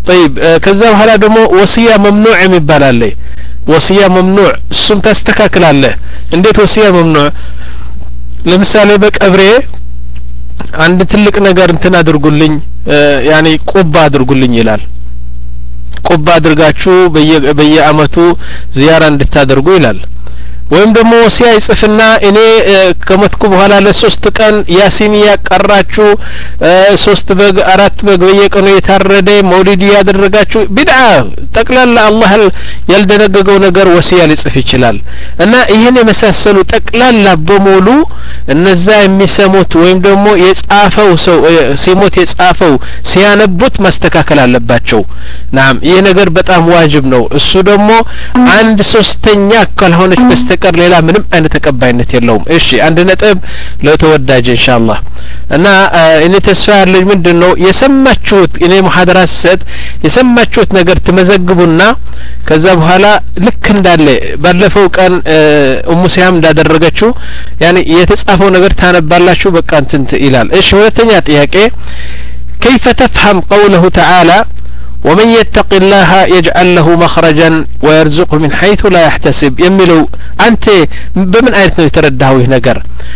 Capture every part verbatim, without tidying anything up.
طيب ከዛ በኋላ ደግሞ ወሲያ መምኑዕ የሚባል አለ ወሲያ መምኑዕ እሱን ታስተካክላለህ እንዴት ወሲያ መምኑዕ ለምሳሌ በቀብሬ አንድ ትልቅ ነገር እንትን አድርጉልኝ ያኒ ቁባ አድርጉልኝ ይላል ቁባ አድርጋችሁ በየ በየአመቱ ዚያራ እንድታደርጉ ይላል ወይም ደግሞ ወሲያ ይጽፍና እኔ ከመትኩ በኋላ ለሶስት ቀን ያሲን ያቀራችሁ ሶስት በግ አራት በግ በየቀኑ የታረደ መውሊድ ያደረጋችሁ ቢድዓ ጠቅላላ አላህ ያልደነገገው ነገር ወሲያ ሊጽፍ ይችላል እና ይሄን የመሳሰሉ ጠቅላላ በሙሉ እነዛ የሚሰሙት ወይም ደግሞ የጻፈው ሰው ሲሞት የጻፈው ሲያነቡት ማስተካከል አለባቸው ናም ይሄ ነገር በጣም ዋጅብ ነው እሱ ደግሞ አንድ ሶስተኛ ካልሆነች በስተቀር ሌላ ምንም አይነት ተቀባይነት የለውም እሺ አንድ ነጥብ ለተወዳጅ ኢንሻአላህ እና እኔ ተስፋ ያለኝ ምንድነው የሰማችሁት እኔ ሙሐደራ ሰጥ የሰማችሁት ነገር ተመዘግቡና ከዛ በኋላ ልክ እንዳለ ባለፈው ቀን ኡሙ ሲያም እንዳደረገችው ያኒ የተጻፈው ነገር ታነባላችሁ በቃ እንትን ይላል እሺ ሁለተኛ ጥያቄ كيف تفهم قوله تعالى ومن يتق الله يجعل له مخرجا ويرزقه من حيث لا يحتسب يملو أنت بمن آية يترداه نجر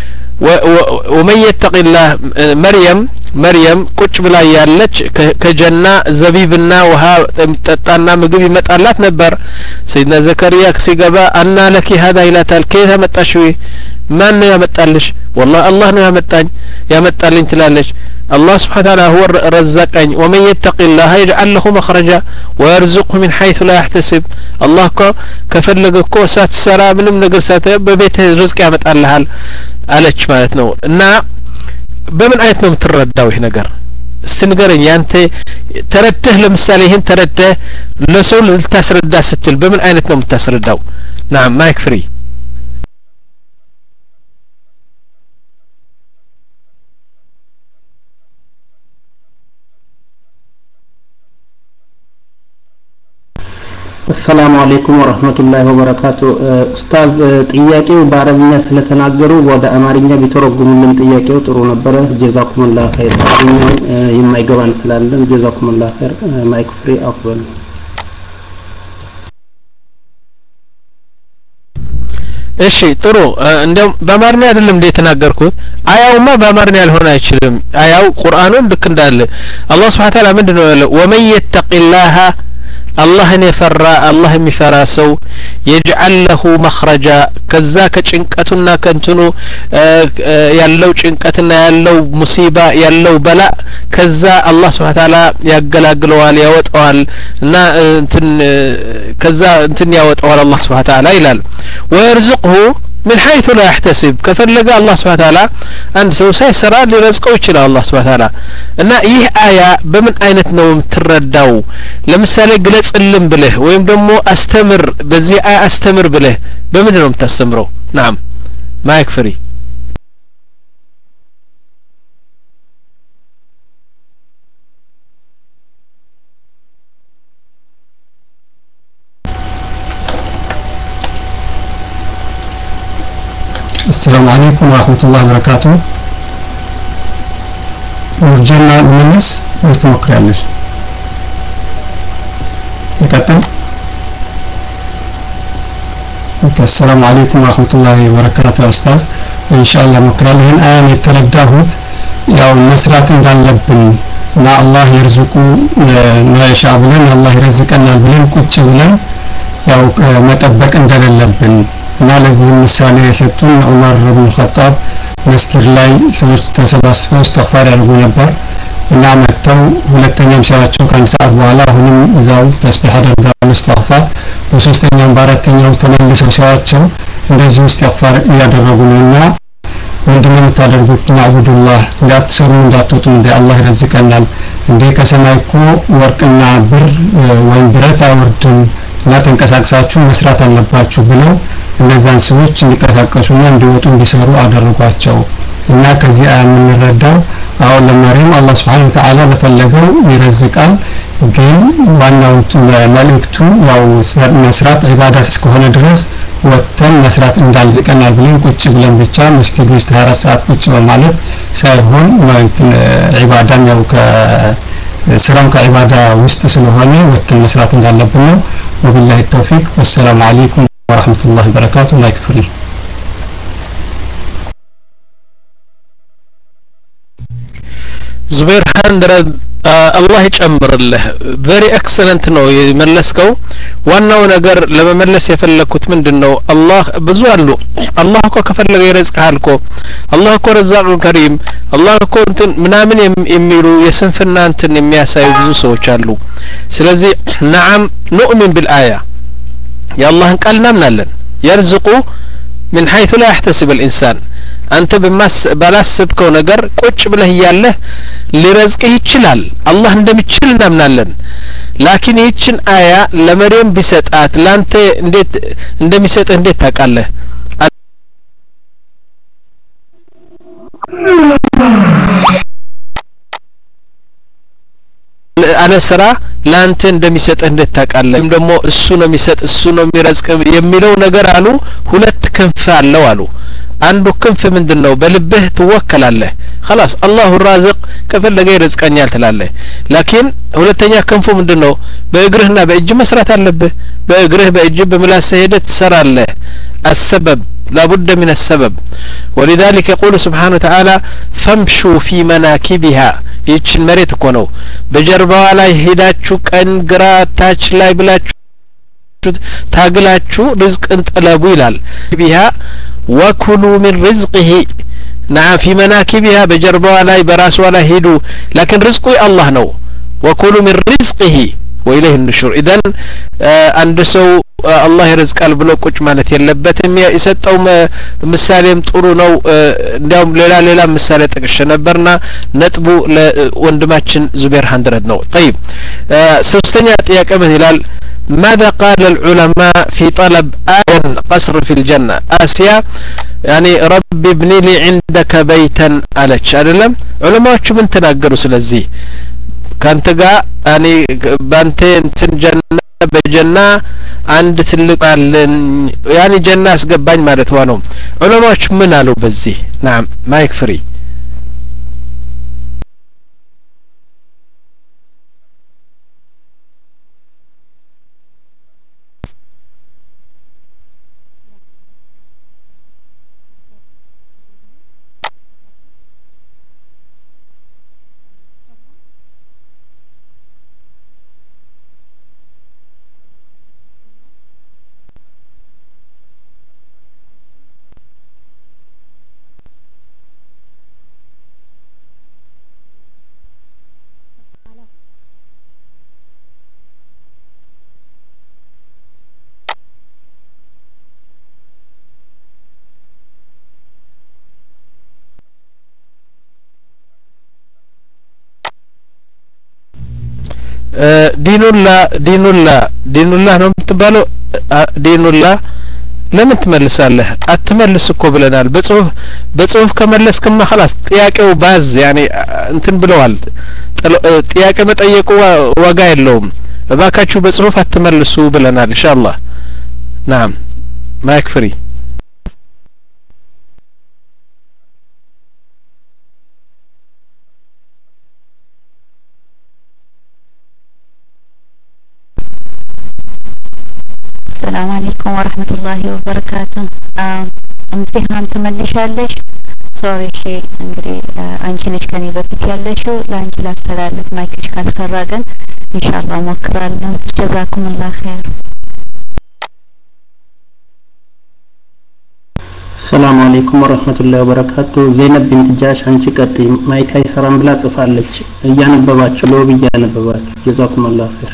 ومن يتق الله مريم مريم كتش بلا يالج كجنة زبيبنا وها تطعنا مجبي متقلات نبر سيدنا زكريا سيجبا أن لك هذا إلى تلكيها متأشوي ما إنه يا متقلش والله الله إنه يا متقن يا متقلين تلالش الله سبحانه وتعالى هو الرزاق ومن يتق الله يجعل له مخرجا ويرزقه من حيث لا يحتسب الله كفلق كوسات سرا من نقر سات ببيته رزق يا متقلها አለች ማለት ነው እና በምን አይነት ነው የምትረዳው ይሄ ነገር እስቲ ንገረኝ ያንተ ተረድተህ ለምሳሌ ይሄን ተረድተህ ለሰው ልታስረዳ ስትል በምን አይነት ነው የምታስረዳው ናም ማይክ ፍሪ السلام عليكم ورحمة الله وبركاته أستاذ ጥያቄው በአረብኛ ስለተናገሩ ወደ አማርኛ ቢተረጉሙልን ጥያቄው ጥሩ ነበር جزاكم الله خير የማይገባን ስላለን جزاكم الله خير ማይክ ፍሪ አፍወል እሺ ጥሩ እንደም በአማርኛ አይደለም እንደ ተናገርኩት አያውማ በአማርኛ ያልሆነ አይችልም አያው ቁርአኑን ልክ እንዳለ አላህ Subhanahu Wa Ta'ala ምንድነው ያለው ومن يتق الله الله يفرى الله يفرى سو يجعل له مخرجا كذا كጭንቀቱና ከንቱኑ ያለው ጭንቀትና ያለው ሙሲባ ያለው በላ ከዛ አላህ Subhanahu Wa Ta'ala ያገላግለዋል ያወጣዋል እና እንትን ከዛ እንትን ያወጣዋል አላህ Subhanahu Wa Ta'ala ይላል ويرزقه من حيث لا يحتسب كفلق الله سبحانه وتعالى عند سو سيسرا لرزقه يችላል الله سبحانه وتعالى እና ይህ አያ በምን አይነት ነው የምትረዳው ለምሳሌ ግለጽልን ብለህ ወይም ደግሞ አስተምር በዚህ አያ አስተምር ብለህ በምን ነው የምታስተምረው نعم ማይክ ፍሪ السلام عليكم ورحمة الله وبركاته ورجعنا نمنس مستمكر عليش نكتب السلام عليكم ورحمة الله وبركاته يا أستاذ إن شاء الله مكرا لهن آيان يترداهد يا مسرات دان لبن ما الله يرزقه ما يشاء بلن الله يرزقنا بلن كتش بلن يا متبك اندل لبن እና ለዚህ ምሳሌ የሰጡን ዑመር ኢብኑ ኸጣብ መስጊድ ላይ ሰዎች ተሰባስበው እስትግፋር ያደርጉ ነበር እና መተው ሁለተኛም ሲያቸው ከአንድ ሰዓት በኋላ አሁንም እዛው ተስቢህ አደርጋሉ እስትግፋር በሶስተኛም በአራተኛው ተመልሰው ሲያቸው እንደዚህ እስትግፋር ያደረጉ ነውና ምንድነው የምታደርጉት ማዕቡዱላህ እንዳትሰሩ እንዳትወጡ እንደ አላህ ይረዝቀናል እንደ ከሰማይ እኮ ወርቅና ብር ወይም ብረት አይወርድም እና ተንቀሳቅሳችሁ መስራት አለባችሁ ብለው እነዛን ሰዎች እንዲቀሳቀሱና እንዲወጡ እንዲሰሩ አደረጓቸው እና ከዚህ አያ የምንረዳው አሁን ለማርያም አላህ Subhanahu Wa Ta'ala ለፈለገው ይረዝቃል ግን ዋናው መልእክቱ ያው መስራት ኢባዳ እስከሆነ ድረስ ወጥተን መስራት እንዳልዝቀናል ብለን ቁጭ ብለን ብቻ መስጊድ ውስጥ ሃያ አራት ሰዓት ቁጭ በማለት ሳይሆን ማለት ኢባዳን ያው ከ ስራም ከዒባዳ ውስጥ ስለሆነ ወጥተን መስራት እንዳለብን ነው። ወቢላሂ ተውፊቅ ወሰላሙ አለይኩም ወራህመቱላሂ ወበረካቱ። ላይክ ፍሪ ዙበይር ሀንድረድ አላህ ይጨምርልህ። ቨሪ ኤክሰለንት ነው የመለስከው። ዋናው ነገር ለመመለስ የፈለኩት ምንድነው አላህ ብዙ አሉ። አላህ እኮ ከፈለገ ይረዝቅሃል እኮ አላህ እኮ ረዛቁን ከሪም አላህ እኮ እንትን ምናምን የሚሉ የስንፍና እንትን የሚያሳዩ ብዙ ሰዎች አሉ። ስለዚህ ነዓም ኑእሚን بالآية የአላህን ቃል እናምናለን። يرزق من حيث لا يحتسب الإنسان አንተ በማስ ባላሰብከው ነገር ቁጭ ብለህ ያለህ ሊረዝቅህ ይችላል። አላህ እንደሚችል እናምናለን። ላኪን ይችን አያ ለመርየም ቢሰጣት ላንተ እንዴት እንደሚሰጥህ እንዴት ታውቃለህ? አለ ስራ ላንተ እንደሚሰጥህ እንዴት ታውቃለህ? ደግሞ እሱ ነው የሚሰጥ እሱ ነው የሚረዝቅ የሚለው ነገር አሉ ሁለት ክንፍ አለው አሉ። አንዱ ክንፍ ምንድነው በልብህ ትወከላለህ خلاص አላሁ ራዝቅ ከፈለገ ይረዝቀኛል ትላለህ። ላኪን ሁለተኛ ክንፉ ምንድነው በእግርህና በእጅ መስራት አለብህ። በእግርህ በእጅ በምላስ ሄደህ ትሰራለህ። السبب لا بد من السبب ولذلك يقول سبحانه وتعالى فامشوا في مناكبها ይችን መሬት እኮ ነው በጀርባዋ ላይ ሄዳችሁ ቀን ግራ ታች ላይ ብላችሁ ታግላችሁ ርዝቅን ጠለቡ ይላል። ቢሃ ወኩሉ ሚን ሪዝቂሂ نعم في مناكبها በጀርባዋ ላይ በራስዋ ላይ ሄዱ ላኪን ርዝቁ አላህ ነው። ወኩሉ ሚን ሪዝቂሂ ወኢለይሂ النشور ኢዘን አንድ ሰው አላህ ይረዝቃል ብሎ ቁጭ ማለት የለበትም። የሰጠው ምሳሌም ጥሩ ነው። እንዲያውም ሌላ ሌላ ምሳሌ ጠቅሼ ነበርና ነጥቡ ለወንድማችን ዙበይር ሀንድረድ ነው። طيب ሶስተኛ ጥያቄ ምን ይላል? ماذا قال العلماء في طلب آية قصر في الجنة؟ آسيا يعني رب ابني لي عندك بيتا ألتش أدلم علماء شو من تناقروا سلزي كانت قا يعني بانتين جنة بجنة عند تلك يعني جنة اسقبان مالت وانهم علماء شو من قالوا بزي؟ نعم ما يكفري. ዲኑላ ዲኑላ ዲኑላ ነው የምትባለው። ዲኑላ ለምን ትመልሳለህ? አትመልስ እኮ ብለናል። በጽሁፍ በጽሁፍ ከመለስክማ خلاص ጥያቄው ባዝ ያኔ እንትን ብለዋል። ጥያቄ መጠየቁ ዋጋ የለውም። እባካችሁ በጽሁፍ አትመልሱ ብለናል ኢንሻአላህ። ናም ማይክ ፍሪ السلام عليكم ورحمة الله وبركاته. امسيحان تملشالش سوري شي እንግዲህ አንቺ ነሽ ከኔ በፊት ያለሽው ለአንቺ ላስተላልፍ ማይክሽ ካልሰራ ግን ኢንሻአላህ ሞክራለሁ። ጀዛኩሙላህ ኸይር። ሰላም አለይኩም ወራህመቱላሂ ወበረካቱ። ዘይነብ ቢንት ጃሽ አንቺ ቀጥይ ማይክ አይሰራም ብላ ጽፋለች። እያነበባችሁ ሎብ እያነበባችሁ ጀዛኩሙላህ ኸይር።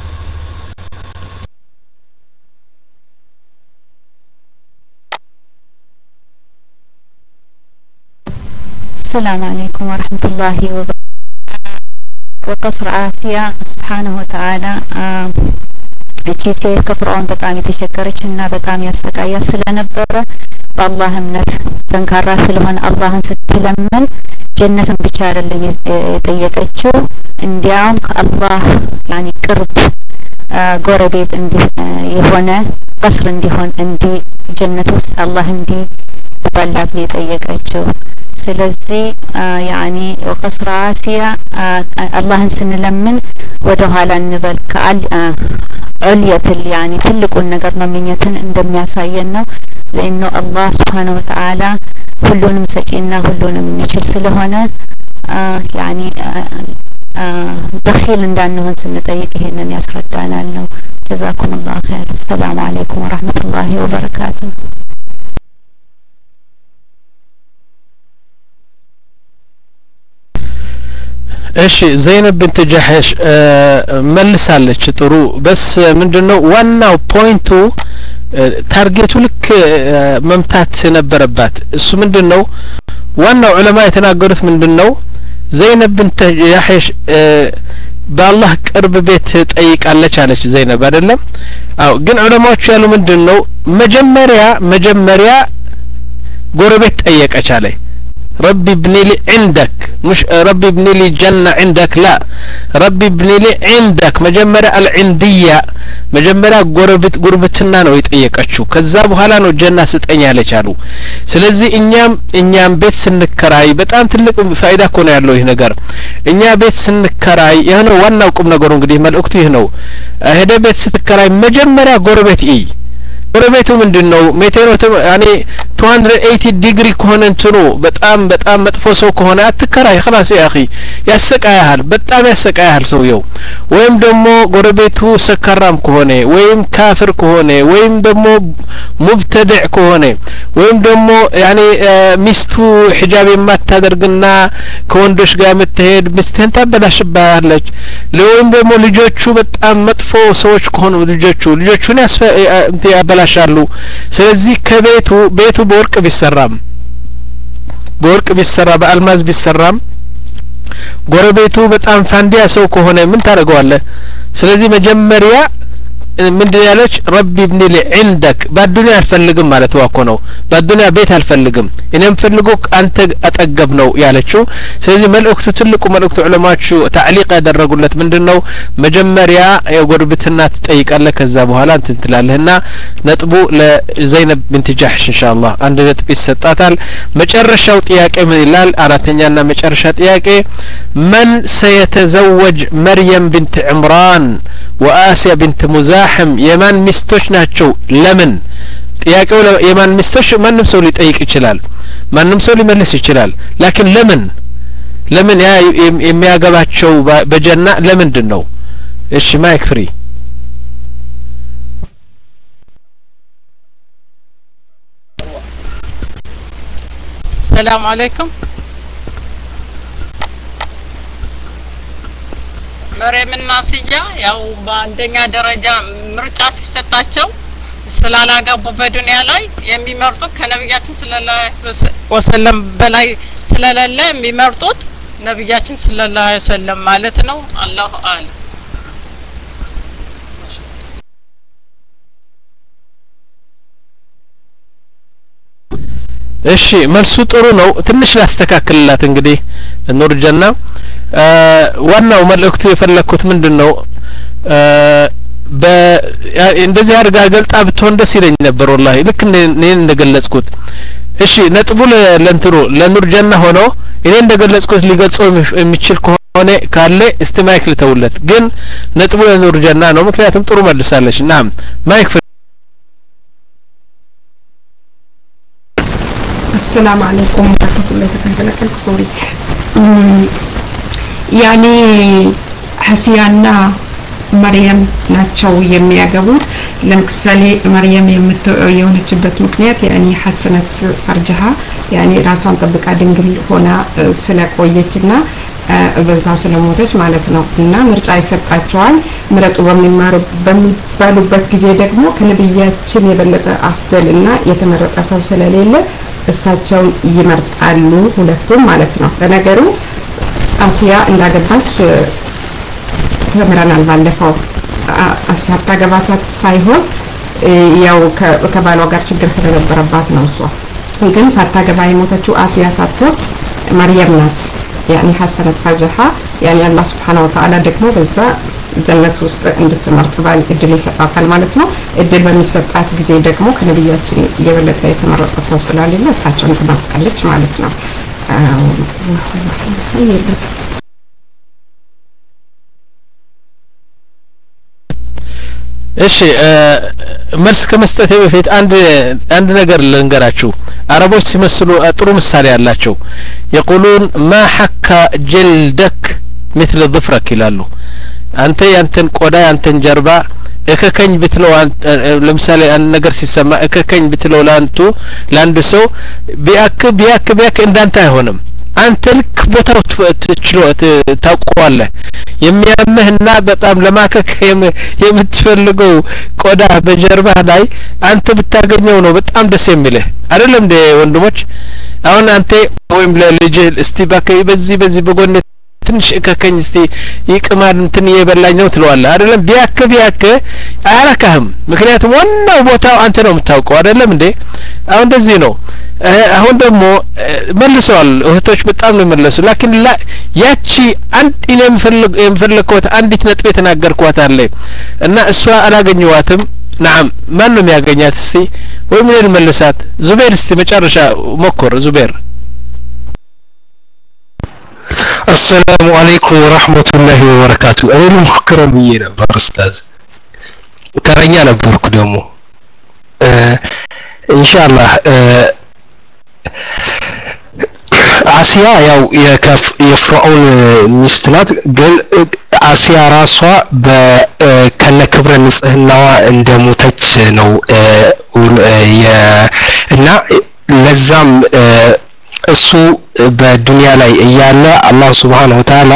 السلام عليكم ورحمة الله وبركاته. وقصر آسيا سبحانه وتعالى እቺ ሴት ከፍርዖን በጣም የተሸከረችና በጣም ያሰቃያ ስለነበረ በአላህ እምነት ጠንካራ ስለሆነ አላህን ስትለምን ጀነትን ብቻ አይደለም የጠየቀችው እንዲያውም ከአላህ ያኒ ቅርብ ጎረቤት እንዲ የሆነ ቀስር እንዲሆን እንዲ ጀነት ውስጥ አላህ እንዲ ባላት የጠየቀችው። ስለዚህ ያኒ ወቀስራ አሲያ አላህን ስንለምን ወደ ኋላ እንበል ከአል ዑልየተል ያኒ ትልቁን ነገር መመኘትን እንደሚያሳየን ነው ለእንه አላህ Subhanahu Wa Ta'ala ሁሉንም ሰጪና ሁሉንም የሚችል ስለሆነ ያኒ በኺል እንዳንሆን ስንጠይቅ ይሄንን ያስረዳናል ነው ጀዛኩሙላሁ ኸይር ሰላም አለይኩም ወራህመቱላሂ ወበረካቱሁ እሺ ዘይነብ ቢንት ጀሐሽ መልሳለች ጥሩ በስ ምንድነው ዋናው ፖይንቱ ታርጌቱ ልክ መምታት ነበረባት እሱ ምንድነው ዋናው ዑለማ የተናገሩት ምንድነው ዘይነብ ቢንት ጀሐሽ በአላህ ቅርብ ቤት ጠይቃለች አለች ዘይነብ አይደለም አው ግን ዑለማዎቹ ያሉ ምንድነው መጀመሪያ መጀመሪያ ጎረቤት ጠየቀች አለች ربي ابني لي عندك مش ربي ابني لي جنة عندك لا ربي ابني لي عندك مجمرة العندية مجمرة قربت قربتنا ነው የጠየቀችው ከዛ በኋላ ነው ጀና ስጠኝ ያለቻሉ ስለዚህ እኛም እኛም ቤት ስንከራይ በጣም ትልቅ ፋይዳ እኮ ነው ያለው ይሄ ነገር እኛ ቤት ስንከራይ የሆነ ዋናው ቁም ነገሩ እንግዲህ መልእክቱ ይሄ ነው ሄደ ቤት ስትከራይ መጀመሪያ ጎረቤት ይ ጎረቤቱ ምንድነው ሜቴሮት ያኔ two hundred eighty ዲግሪ ከሆነ እንትኑ በጣም በጣም መጥፎ ሰው ከሆነ አትከራይ خلاص يا اخي ያሰቃያል በጣም ያሰቃያል ሰውየው ወይም ደግሞ ጎረቤቱ ሰከራም ከሆነ ወይም ካፍር ከሆነ ወይም ደግሞ ሙብተድዕ ከሆነ ወይም ደግሞ ያኔ ሚስቱ ሒጃብ የማታደርግና ከወንዶች ጋር የምትሄድ ሚስትን ታበላሽባለች ወይም ደግሞ ልጆቹ በጣም መጥፎ ሰዎች ከሆኑ ልጆቹ ልጆቹን ያበላሻሉ ስለዚህ ከቤቱ ቤቱ በወርቅ ቢሰራም በወርቅ ቢሰራ በአልማዝ ቢሰራም ጎረቤቱ በጣም ፋንዲያ ሰው ከሆነ ምን ታደርገዋለህ ስለዚህ መጀመሪያ ምንድን ያለች ረቢ ابن لي عندك በዱንያ አልፈልግም ማለት ዋኮ ነው በዱንያ ቤት አልፈልግም እኔም ፈልጎ አንተ አጠገብ ነው ያለችው ስለዚህ መልእክቱ ትልቁ መልእክቱ ዑለማዎቹ ታዕሊቅ ያደረጉለት ምንድነው መጀመሪያ የጎረቤትና ትጠይቃለህ ከዛ በኋላ እንትን ትላለህና ነጥቡ ለዘይነብ ቢንት ጃህሽ ኢንሻአላህ አንድ ነጥብ ይሰጣታል መጨረሻው ጥያቄ ምን ይላል አራተኛና መጨረሻ ጥያቄ من سيتزوج مريم بنت عمران وآسيا بنت مزاحم የማን ሚስቶች ናቸው ለምን ጥያቄው የማን ሚስቶች ማንም ሰው ሊጠይቅ ይችላል ማንም ሰው ሊመልስ ይችላል ላኪን ለምን ለምን ያ የሚያገባቸው በጀና ለምንድን ነው እሺ ማይክ ፍሪ ሰላም አለይኩም መርየምና ሲያ ያው በአንደኛ ደረጃ ምርጫ ሲሰጣቸው ስላላገቡ በዱንያ ላይ የሚመርጡት ከነብያችን ሰለላሁ ዐለይሂ ወሰለም በላይ ስለሌለ የሚመርጡት ነብያችን ሰለላሁ ዐለይሂ ወሰለም ማለት ነው አላሁ አለ እሺ መልሱ ጥሩ ነው ትንሽ ላስተካክልላት እንግዲህ ኑር ጀና ዋናው መልእክቱ የፈለኩት ምንድነው በ እንደዚህ አድርጋ ገልጣ ብትሆን ደስ ይለኝ ነበር والله ልክ እኔ እንደገለጽኩት እሺ ነጥቡ ለእንትሩ ለኑር ጀና ሆኖ እኔ እንደገለጽኩት ሊገልጸው የሚችል ከሆነ ካለ እስቲ ማይክ ልተውለት ግን ነጥቡ ለኑር ጀና ነው ምክንያቱም ጥሩ መልሳለች ናም ማይክ السلام عليكم ورحمة الله وبركاته سوري يعني حسيانا مريم ናቸው የሚያገቡት ለምሳሌ መርየም የሆነችበት ምክንያት يعني حسنت فرجها يعني ራሷን ጠብቃ ድንግል ሆና ስለቆየችና በዛው ስለሞተች ማለት ነው እና ምርጫ ይሰጣቸዋል ምረጡ በሚማሩ በሚባሉበት ጊዜ ደግሞ ከነብያችን የበለጠ አፍደልና የተመረጠ ሰው ስለሌለ እሳቸውን ይመርጣሉ ሁለቱም ማለት ነው ለነገሩ አሲያ እንዳገባች ተመረናል ባለፈው አሳታገባሳት ሳይሆን ያው ከባሏ ጋር ችግር ስለነበረባት ነው እሷ ግን ሳታገባ የሞተችው አሲያ ሳትሆን መርየም ናት يعني حسنت فرجها يعني الله سبحانه وتعالى ደግሞ በዛ ጀነት ውስጥ እንድትመርጥ ባል እድል ይሰጣታል ማለት ነው እድል በሚሰጣት ጊዜ ደግሞ ከነብያችን የበለጠ የተመረጠ ሰው ስላለ እሳቸውን ትመርጣለች ማለት ነው እሺ መልስ ከመስጠቴ በፊት አንድ አንድ ነገር ልንገራችሁ አረቦች ሲመስሉ ጥሩ ምሳሌ አላቸው يقولون ما حك جلدك مثل ظفرك ይላሉ አንተ ያንተን ቆዳ ያንተን ጀርባ እከከኝ ብትለው ለምሳሌ አንድ ነገር ሲሰማ እከከኝ ብትለው ላንቱ ላንድ ሰው ቢያክ ቢያክ ቢያክ እንዳንተ አይሆንም አንተ ልክ ቦታው ትችሎ ታውቀዋለህ የሚያመህና በጣም ለማከክ የምትፈልገው ቆዳ በጀርባ ላይ አንተ ብታገኘው ነው በጣም ደስ የሚልህ አይደለም እንደ ወንድሞች አሁን አንተ ወይም ለልጅ እስቲ ባከይ በዚህ በዚህ በጎን ትንሽ እከከኝ እስቲ ይቅማል እንትን የበላኝ ነው ትለዋለህ አይደለም ቢያክ ቢያክ አያረካህም ምክንያቱም ዋናው ቦታው አንተ ነው የምታውቀው አይደለም እንዴ አሁን እንደዚህ ነው አሁን ደግሞ መልሰዋል እህቶች በጣም ነው መለሱ ላኪን ላ ያቺ አንድ እኔ የምፈልግ የምፈልግኳት አንዲት ነጥብ የተናገርኳት አለ እና እሷ አላገኘዋትም نعم ማን ነው የሚያገኛት እስቲ ወይ ምን መልሳት ዙቤር እስቲ መጨረሻ ሞክር ዙቤር السلام عليكم ورحمة الله وبركاته أنا المفكرة بينا بارستاذ ترني أنا بورك دمو آه إن شاء الله آه عسيا يو يكف يفرعون مستنات قال عسيا راسوا ب كان كبر النوا عند متج نو يا نا لزم እሱ በዱንያ ላይ እያለ አላህ Subhanahu Wa Ta'ala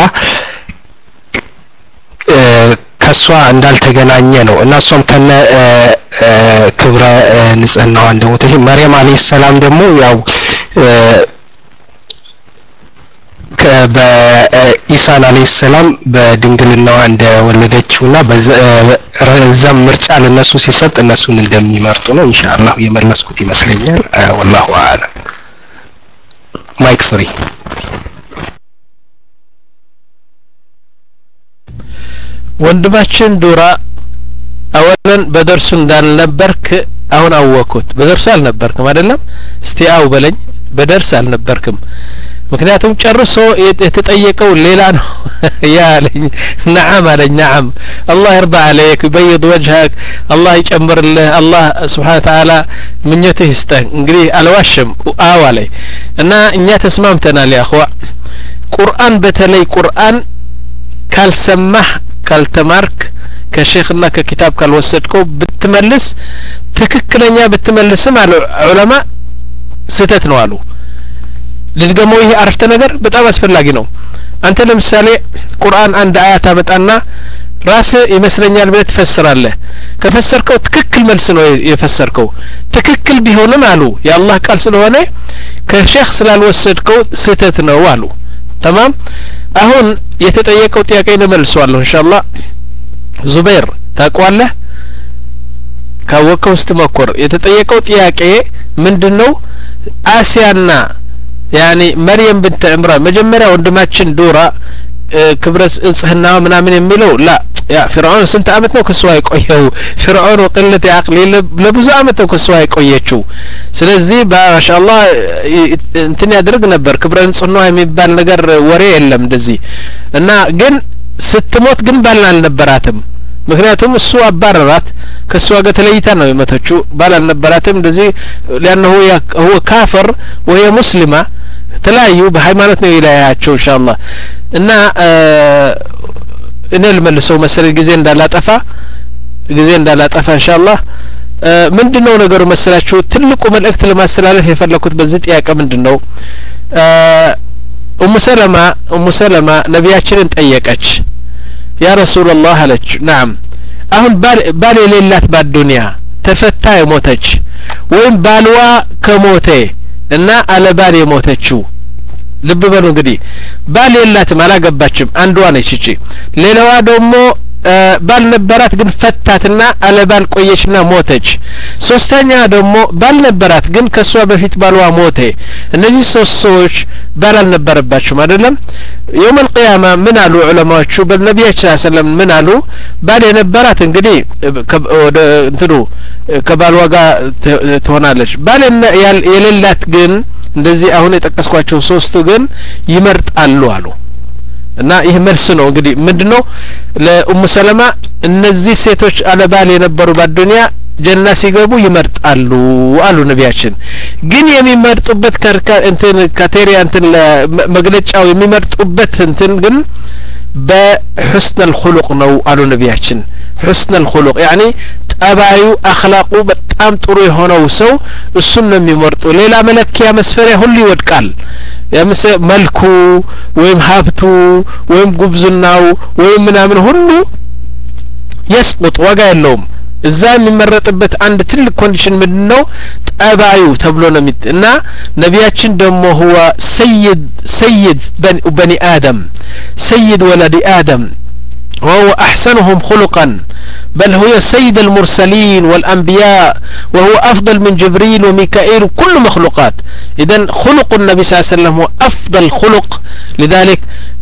ከሷ እንዳልተገናኘ ነው እና እሷም ከነ ክብረ ንጽህናዋ እንደሞተች መርየም አለይሂ ሰላም ደግሞ ያው በኢሳ አለይሂ ሰላም በድንግልናዋ እንደወለደችውና በዛም ምርጫ ለነሱ ሲሰጥ እነሱን እንደሚመርጡ ነው ኢንሻአላህ የመለስኩት ይመስለኛል والله اعلم ማይክ ፍሪ ወንድማችን ዱራ አወለን በደርሱ እንዳልነበርክ አሁን አወኩት በደርሱ አልነበርክም አይደለም እስቲ አው በለኝ በደርስ አልነበርክም ምክንያቱም ጨርሶ የተጠየቀው ሌላ ነው ያለኝ نعم አለኝ نعم الله يرضى عليك يبيض وجهك الله ይጨምርልህ الله سبحانه وتعالى ምኞትህ ይስጠህ እንግዲህ አልዋሽም አው አለኝ እና እኛ ተስማምተናል ያ اخوا ቁርአን በተለይ ቁርአን ካልሰማህ ካልተማርክ ከሼኽና ከኪታብ ካልወሰድከው ብትመልስ ትክክለኛ ብትመልስም አሉ ዑለማ ስተት ነው አሉ ልድገመው ይሄ አረፍተ ነገር በጣም አስፈላጊ ነው አንተ ለምሳሌ ቁርአን አንድ አያት አመጣና ራስ ይመስለኛል ብለህ ትፈስራለህ ከፈሰርከው ትክክል መልስ ነው የፈሰርከው ትክክል ቢሆንም አሉ የአላህ ቃል ስለሆነ ከሼኽ ስላልወሰድከው ስተት ነው አሉ تمام አሁን የተጠየቀው ጥያቄ ነው መልሰዋለሁ ኢንሻአላህ ዙበይር ታቋለህ ካወቀው ስትመኮር የተጠየቀው ጥያቄ ምንድነው አሲያና يعني مريم بنت عمران مجمرة وندماتشن دورا كبرس انصحنا ምናምን የሚለው لا يا فرعون ስንት አመት ነው ከሷ የቆየው فرعون وقلة عقل ለብዙ አመት ነው ከሷ የቆየችው ስለዚህ ማሻአላህ እንትን ያደርግ ነበር ክብረ ንጽህና የሚባል ነገር ወሬ የለም እንደዚህ እና ግን ስትሞት ግን ባል አልነበራትም ምክንያቱም እሱ አባረራት ከሷ ጋር ተለይታ ነው የመተችው ባል አልነበራትም እንደዚህ لانه هو كافر وهي مسلمة ተለያዩ በሃይማኖት ነው ይለያቸው ኢንሻአላህ እና እኔ ልመልሰው መሰለኝ ጊዜ እንዳላጠፋ ጊዜ እንዳላጠፋ ኢንሻአላህ ምንድነው ነገሩ መሰላችሁ ትልቁ መልእክት ለማስተላለፍ የፈለኩት በዚህ ጥያቄ ምንድነው ኡሙ ሰለማ ኡሙ ሰለማ ነብያችንን ጠየቀች ያ ረሱላህ አለች نعم አሁን ባል ባል የሌላት በዱንያ ተፈታ የሞተች ወይም ባልዋ ከሞተ እና አለባል የሞተችው ልብ በሉ እንግዲህ ባል የላትም አላገባችም አንዷ ነች እቺ ሌላዋ ደግሞ ባል ነበራት ግን ፈታትና አለባል ቆየችና ሞተች ሶስተኛ ደግሞ ባል ነበራት ግን ከሷ በፊት ባልዋ ሞተ እነዚህ ሶስት ሰዎች ባል አልነበረባቸውም አይደለም يوم القيامة من አሉ ዑለማዎቹ በነብያችን ሰለላሁ ዐለይሂ ወሰለም ምን አሉ ባል የነበራት እንግዲህ እንትኑ ከባልዋ ጋር ትሆናለች ባል የሌላት ግን እንደዚህ አሁን የጠቀስኳቸው ሶስቱ ግን ይመርጣሉ አሉ እና ይህ መልስ ነው እንግዲህ ምንድነው ለኡሙ ሰለማ እነዚህ ሴቶች አለባል የነበሩ በዱንያ ጀና ሲገቡ ይመርጣሉ አሉ ነቢያችን ግን የሚመርጡበት ከርካ እንትን ካቴሪያ እንትን መግለጫው የሚመርጡበት እንትን ግን በحسن الخلق ነው አሉ ነቢያችን حسن الخلق يعني ጠባዩ አخلاቁ በጣም ጥሩ የሆነው ሰው እሱን ነው የሚመርጡ ሌላ መለኪያ መስፈሪያ ሁሉ ይወድቃል ያምሰ መልኩ ወይም ሀብቱ ወይም ጉብዝናው ወይም ምናምን ሁሉ يسقط ዋጋ የለውም እዛ የሚመረጥበት አንድ ትልቅ ኮንዲሽን ምንድነው ጠባዩ ተብሎ ነው እና ነቢያችን ደግሞ هو سيد سيد بني آدم سيد ولد آدم وهو أحسنهم خلقا بل هو سيد المرسلين والأنبياء وهو أفضل من جبريل وميكائيل وكل مخلوقات إذن خلق النبي صلى الله عليه وسلم هو أفضل خلق لذلك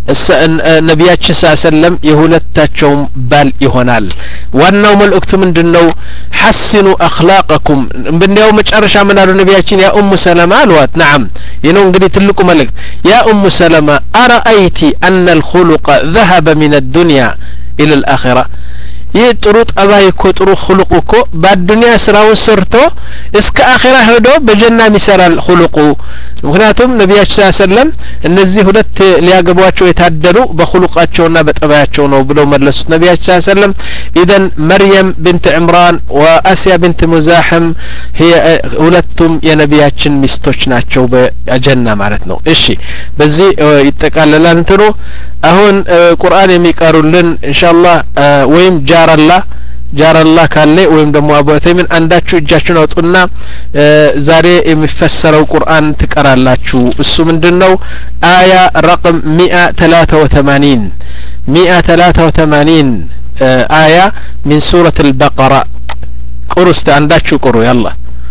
ነቢያችን ሰለላሁ ዐለይሂ ወሰለም የሁለታቸውም ባል ይሆናል ዋናው መልእክቱ ምንድነው ሐስኑ አኽላቀኩም እንደው መጨረሻ ምን አሉ ነቢያችን ያ ኡሙ ሰለማ አልዋት نعم ይነው እንግዲህ ትልቁ መልእክት ያ ኡሙ ሰለማ አራአይቲ አን الخلق ذهب من الدنيا الى الاخره ይህ ጥሩ ጠባይ እኮ ጥሩ خلق እኮ በዱንያ ስራውን ሰርቶ እስከ አኺራ ሄዶ በጀና ሚሰራል خلق ምክንያቱም ነቢያችን ሰለላሁ ዐለይሂ ወሰለም እነዚህ ሁለት ሊያገቧቸው የታደሉ በخلقaቸውና በጠባያቸው ነው ብለው መለሱት ነቢያችን ሰለላሁ ዐለይሂ ወሰለም اذا مريم بنت عمران واسيا بنت مزاحم هي ሁለቱም የነቢያችን ሚስቶች ናቸው በጀና ማለት ነው እሺ በዚህ ይተቃለላል እንትኑ አሁን ቁርአን የሚቀሩልን ኢንሻአላህ ወይም ጃራላ ጃራላ ካለ ወይም ደግሞ አቡ ተይምን አንዳችሁ እጃችሁን አውጡና ዛሬ የሚፈሰረው ቁርአን ትቀራላችሁ እሱ ምንድነው አያ ረቅም مئة وثلاثة وثمانين مئة وثلاثة وثمانين አያ من سورة البقرة ቁርስት አንዳችሁ ቁሩ ያላ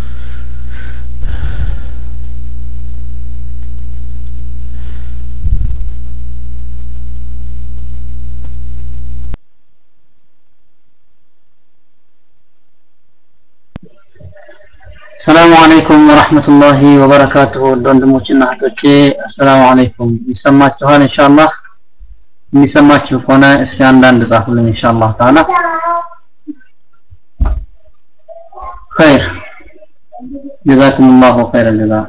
السلام عليكم ورحمة الله وبركاته ወንድሞችና እህቶቼ السلام عليكم ይሰማችኋል ኢንሻአላህ የሚሰማችሁ ከሆነ እስኪ አንዳንድ ጻፉልኝ ኢንሻአላህ ታላ خير جزاكم الله خير الجزاء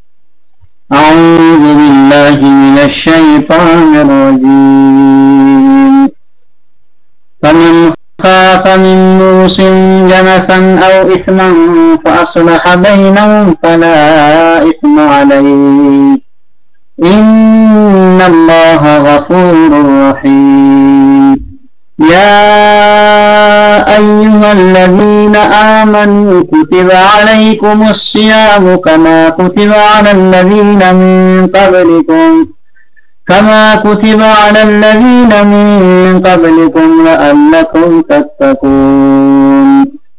أعوذ بالله من الشيطان الرجيم فمن خاف من موص جنفا أو إثما فأصلح بينهم فلا إثم عليه إن الله غفور رحيم يا أيها الذين آمنوا كتب عليكم الصيام كما كتب على الذين من قبلكم كما كتب على الذين من قبلكم لعلكم تتقون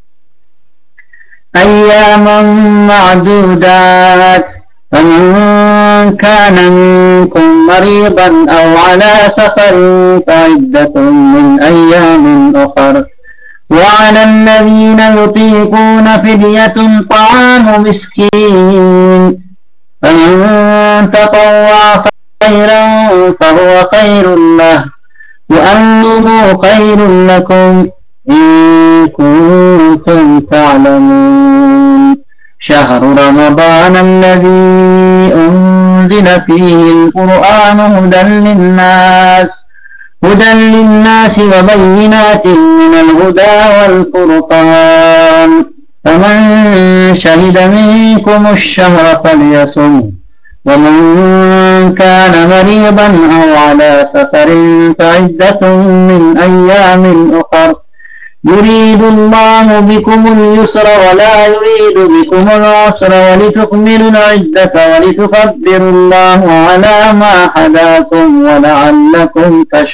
أياما معدودات فمن كان منكم مريضا أو على سفر فعدة من أيام أخر وعلى الذين يطيقون فدية طعام مسكين فمن تطوع خيرا فهو خير له وأنه خير لكم إن كنتم تعلمون شهر رمضان الذي أنزل فيه القرآن هدى للناس هدى للناس وبينات من الهدى والفرقان فمن شهد منكم الشهر فليصم ومن كان مريضا أو على سفر فعدة من أيام أخر يريد الله بكم اليسر ولا يريد بكم العسر ولتكملوا العدة ولتكبروا الله على ما هداكم ولعلكم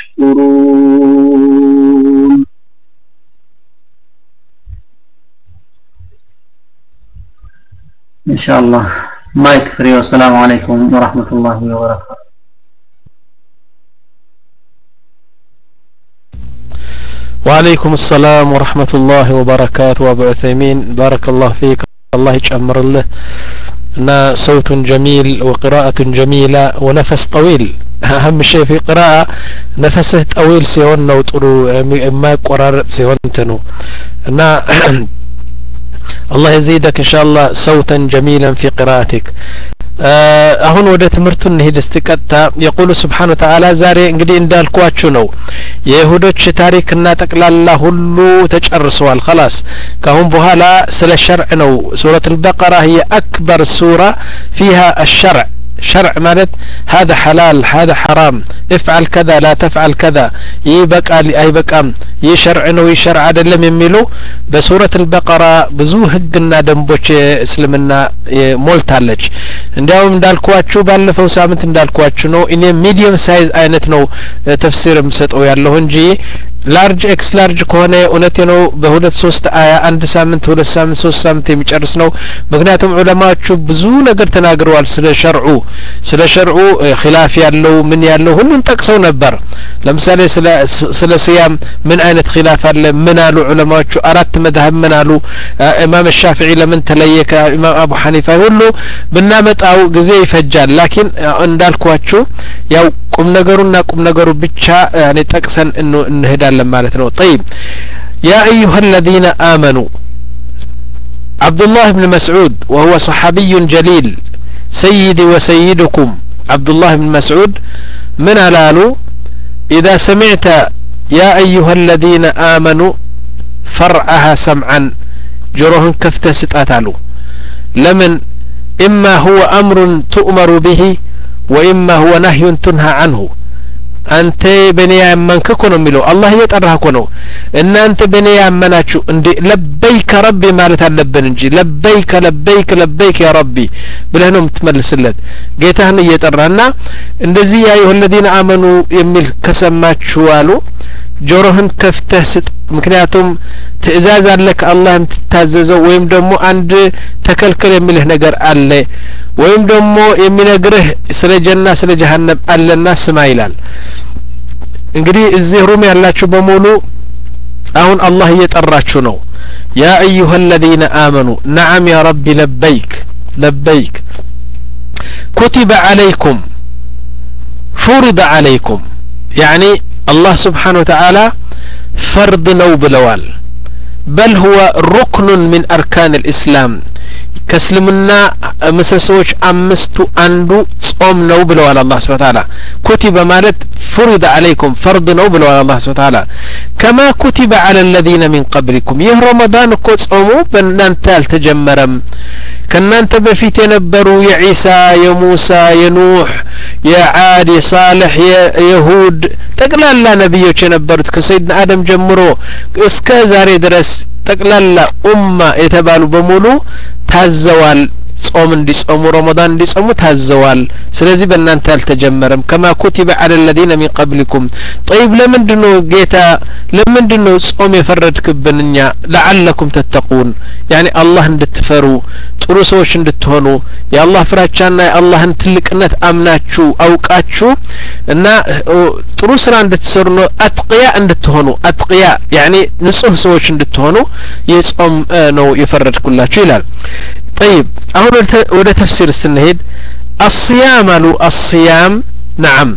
تشكرون إن شاء الله مايك فري والسلام عليكم ورحمة الله وبركاته. وعليكم السلام ورحمة الله وبركاته وابو عثيمين بارك الله فيك الله يجمر له እና صوت جميل وقراءة جميلة ونفس طويل أهم شيء في قراءة نفسه طويل سيون ነው ጥሩ የማይቆራረጥ ሲሆን እንትኑ እና الله يزيدك إن شاء الله صوتا جميلا في قراءتك አሁን ወደ ትምህርቱ እንሄድ እስከታ يقول سبحانه وتعالى ዛሬ እንግዲህ እንዳልኳችሁ ነው የይሁዶች ታሪክና ጠቅላላ ሁሉ ተጨርሰዋል خلاص ካሁን በኋላ ስለ ሸርዕ ነው ሱረቱ البقرة هي أكبر سورة فيها الشرع شرع مالت هذا حلال هذا حرام افعل كذا لا تفعل كذا يبقى اي بقى يشرع ነው يشرع አይደለም የሚሉ በሱረቱ البقرة ብዙ ህግና ደንቦች እስልምና ሞልታለች እንዲያውም እንዳልኳችሁ ባለፈው ሳምንት እንዳልኳችሁ ነው እኔ ሚዲየም ሳይዝ አይነት ነው ተፍሲርም ሰጠው ያለው እንጂ ላርጅ ኤክስ ላርጅ ከሆነ እውነቴ ነው በሁለት ሶስት አያ አንድ ሳምንት ሁለት ሳምንት ሶስት ሳምንት የሚጨርስ ነው ምክንያቱም ዑለማዎቹ ብዙ ነገር ተናግረዋል ስለ ሸርዑ ስለ ሸርዑ ኺላፍ ያለው ምን ያለው ሁሉን ጠቅሰው ነበር ለምሳሌ ስለ ስለ ሲያም ምን አይነት ኺላፍ አለ ምን አሉ ዑለማዎቹ አራት መذهب ምን አሉ ኢማም ሻፊዒ ለምን ተለየከ ኢማም አቡ ሐኒፋ ሁሉ ብናመጣው ጊዜ ይፈጃል ላኪን እንዳልኳችሁ ያው ቁም ነገሩና ቁም ነገሩ ብቻ ያኔ ጠቅሰን እንሄዳለን ማለት ነው طيب يا ايها الذين امنوا عبد الله بن مسعود وهو صحابي جليل سيدي وسيدكم عبد الله بن مسعود من علالو إذا سمعت يا أيها الذين آمنوا فرعها سمعا جرهن كفت ستاتالو لمن إما هو أمر تؤمر به وإما هو نهي تنهى عنه أنت بني يمنك كنو ميلو الله يطرح كنو إن أنت بني يمناچو لبيك ربي مالت اللبن انجي لبيك لبيك لبيك يا ربي بلهنم تملسلت جيتهن يطرحنا እንደዚህ يا أيها الذين آمنوا يميل كسماچو አሉ ጆሮህን ከፍተህ ስጥ ምክንያቱም ትእዛዝ አለክ አላህ የምትታዘዘው ወይም ደግሞ አንድ ተከልከል የሚልህ ነገር አለ ወይም ደግሞ የሚነግርህ ስለ ጀና ስለ ጀሃነም አለና ስማ ይላል እንግዲህ እዚህ ሩም ያላችሁ በሙሉ አሁን አላህ እየጠራችሁ ነው ያ ايها الذين آمنوا نعم يا ربي لبيك لبيك كتب عليكم فرض عليكم يعني الله سبحانه وتعالى فرض نو بلوال بل هو ركن من أركان الإسلام كسلمنا مسسوش أمستو أندو صوم نو بلوال الله سبحانه وتعالى كتب مالت فرض عليكم فرض نو بلوال الله سبحانه وتعالى كما كتب على الذين من قبلكم يه رمضان كو صومو بنانتال تجمرم كنانت بفيت ينبروا يا عيسى يا موسى يا نوح يا عاد يا صالح يا يهود تقلال نبيوች የነበሩት ከሰይድና አደም ጀምሮ እስከ ዛሬ ድረስ ጠቅላላ ኡማ የተባሉ በሙሉ ታዘዋል ጾም እንዲጾሙ ረመዳን እንዲጾሙ ታዘዋል ስለዚህ በእናንተ አልተጀመረም كما كتب على الذين من قبلكم طيب ለምንድነው ጌታ ለምንድነው ጾም የፈረድክብንኛ لعلكم تتقون يعني الله እንድትፈሩ ጥሩ ሰዎች እንድትሆኑ የአላህ ፍራቻና የአላህን ትልቅነት አምናችሁ አውቃችሁ እና ጥሩ ስራ እንድትሰሩ ነው አጥቂያ እንድትሆኑ አጥቂያ يعني ንጹህ ሰዎች እንድትሆኑ የጾም ነው የፈረድኩላችሁ ይላል طيب أهون وده تفسير السنهيد الصيام لو الصيام نعم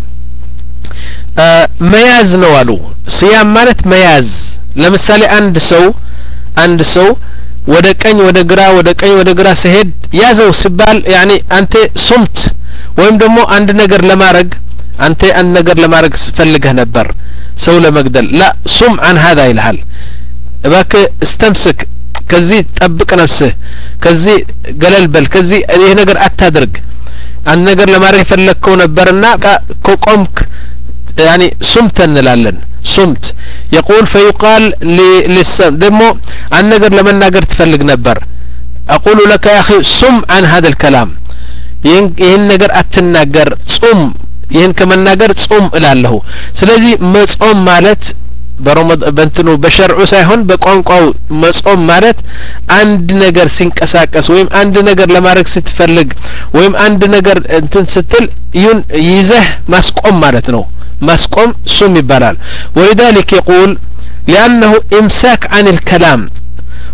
آه مياز نوالو صيام مالت مياز لمثالي عند سو عند سو وده كان وده قرا وده كان وده قرا سهيد يازو سبال يعني أنت صمت ويم دمو عند نجر لمارق أنت عند نجر لمارق فلقه نبر سو لمقدل لا صم عن هذا الحال باك استمسك كزي طبق نفسه كزي قلل بل كزي ይሄ ነገር አታድርግ አንድ ነገር ለማድረግ ፈለከው ነበርና ቆምክ يعني صمت እንላለን صمت يقول فيقال للسم دمو አንድ ነገር ለመናገር ትፈልግ ነበር اقول لك يا اخي صم عن هذا الكلام ይሄን ነገር አትናገር ጾም ይሄን ከመናገር ጾም እላለሁ ስለዚህ መጾም ማለት በረመድ በእንትኑ በሸርዑ ሳይሆን በቋንቋው መጾም ማለት አንድ ነገር ሲንቀሳቀስ ወይም አንድ ነገር ለማድረግ ስትፈልግ ወይም አንድ ነገር እንትን ስትል ይሁን ይዘህ ማስቆም ማለት ነው ማስቆም ሱም ይባላል ولذلك يقول لأنه إمساك عن الكلام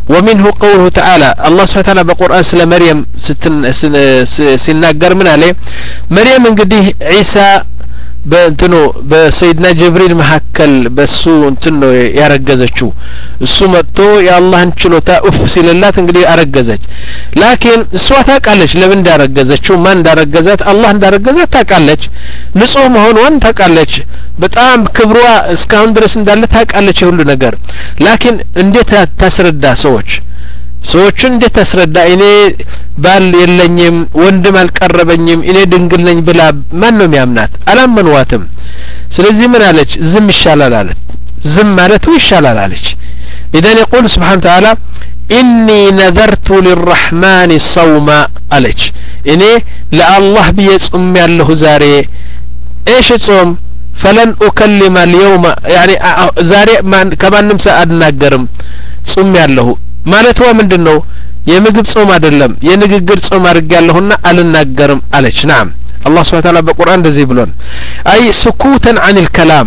ومنه قوله تعالى الله سبحانه وتعالى بقرآن سل مريم سنناقر من عليه مريم انقديه عيسى በእንትኑ በሰይድና ጅብሪል መሐከል በሱ እንትኑ ያረገዘችው እሱ መጥቶ የአላህን ችሎታ ኡፍ ሲልላት እንግዲህ አረገዘች ላኪን እሷ ታውቃለች ለምን እንዳረገዘችው ማን እንዳረገዛት አላህ እንዳረገዛት ታውቃለች ንጹህ መሆኗን ታውቃለች በጣም ክብሯ እስካሁን ድረስ እንዳለ ታውቃለች ሁሉ ነገር ላኪን እንዴት ታስረዳ ሰዎች ሰዎችን እንዴት ታስረዳ እኔ ባል የለኝም ወንድም አልቀረበኝም እኔ ድንግል ነኝ ብላ ማን ነው የሚያምናት አላመንዋትም ስለዚህ ምን አለች ዝም ይሻላል አለች ዝም ማለቱ ይሻላል አለች إذن يقول سبحانه وتعالى إني نذرت للرحمن صوما አለች እኔ ለአላህ بيصوم ያለሁ ዛሬ ايش ጾም فلن أكلم اليوم يعني ዛሬ ከማንም ሰው አድናገርም ጾም ያለሁ ማለትዋ ምንድነው የምግብ ጾም አይደለም የንግግር ጾም አድርጋለሁና አልናገርም አለች نعم الله سبحانه وتعالى በቁርአን እንደዚህ ብሎን አይ سكوتا عن الكلام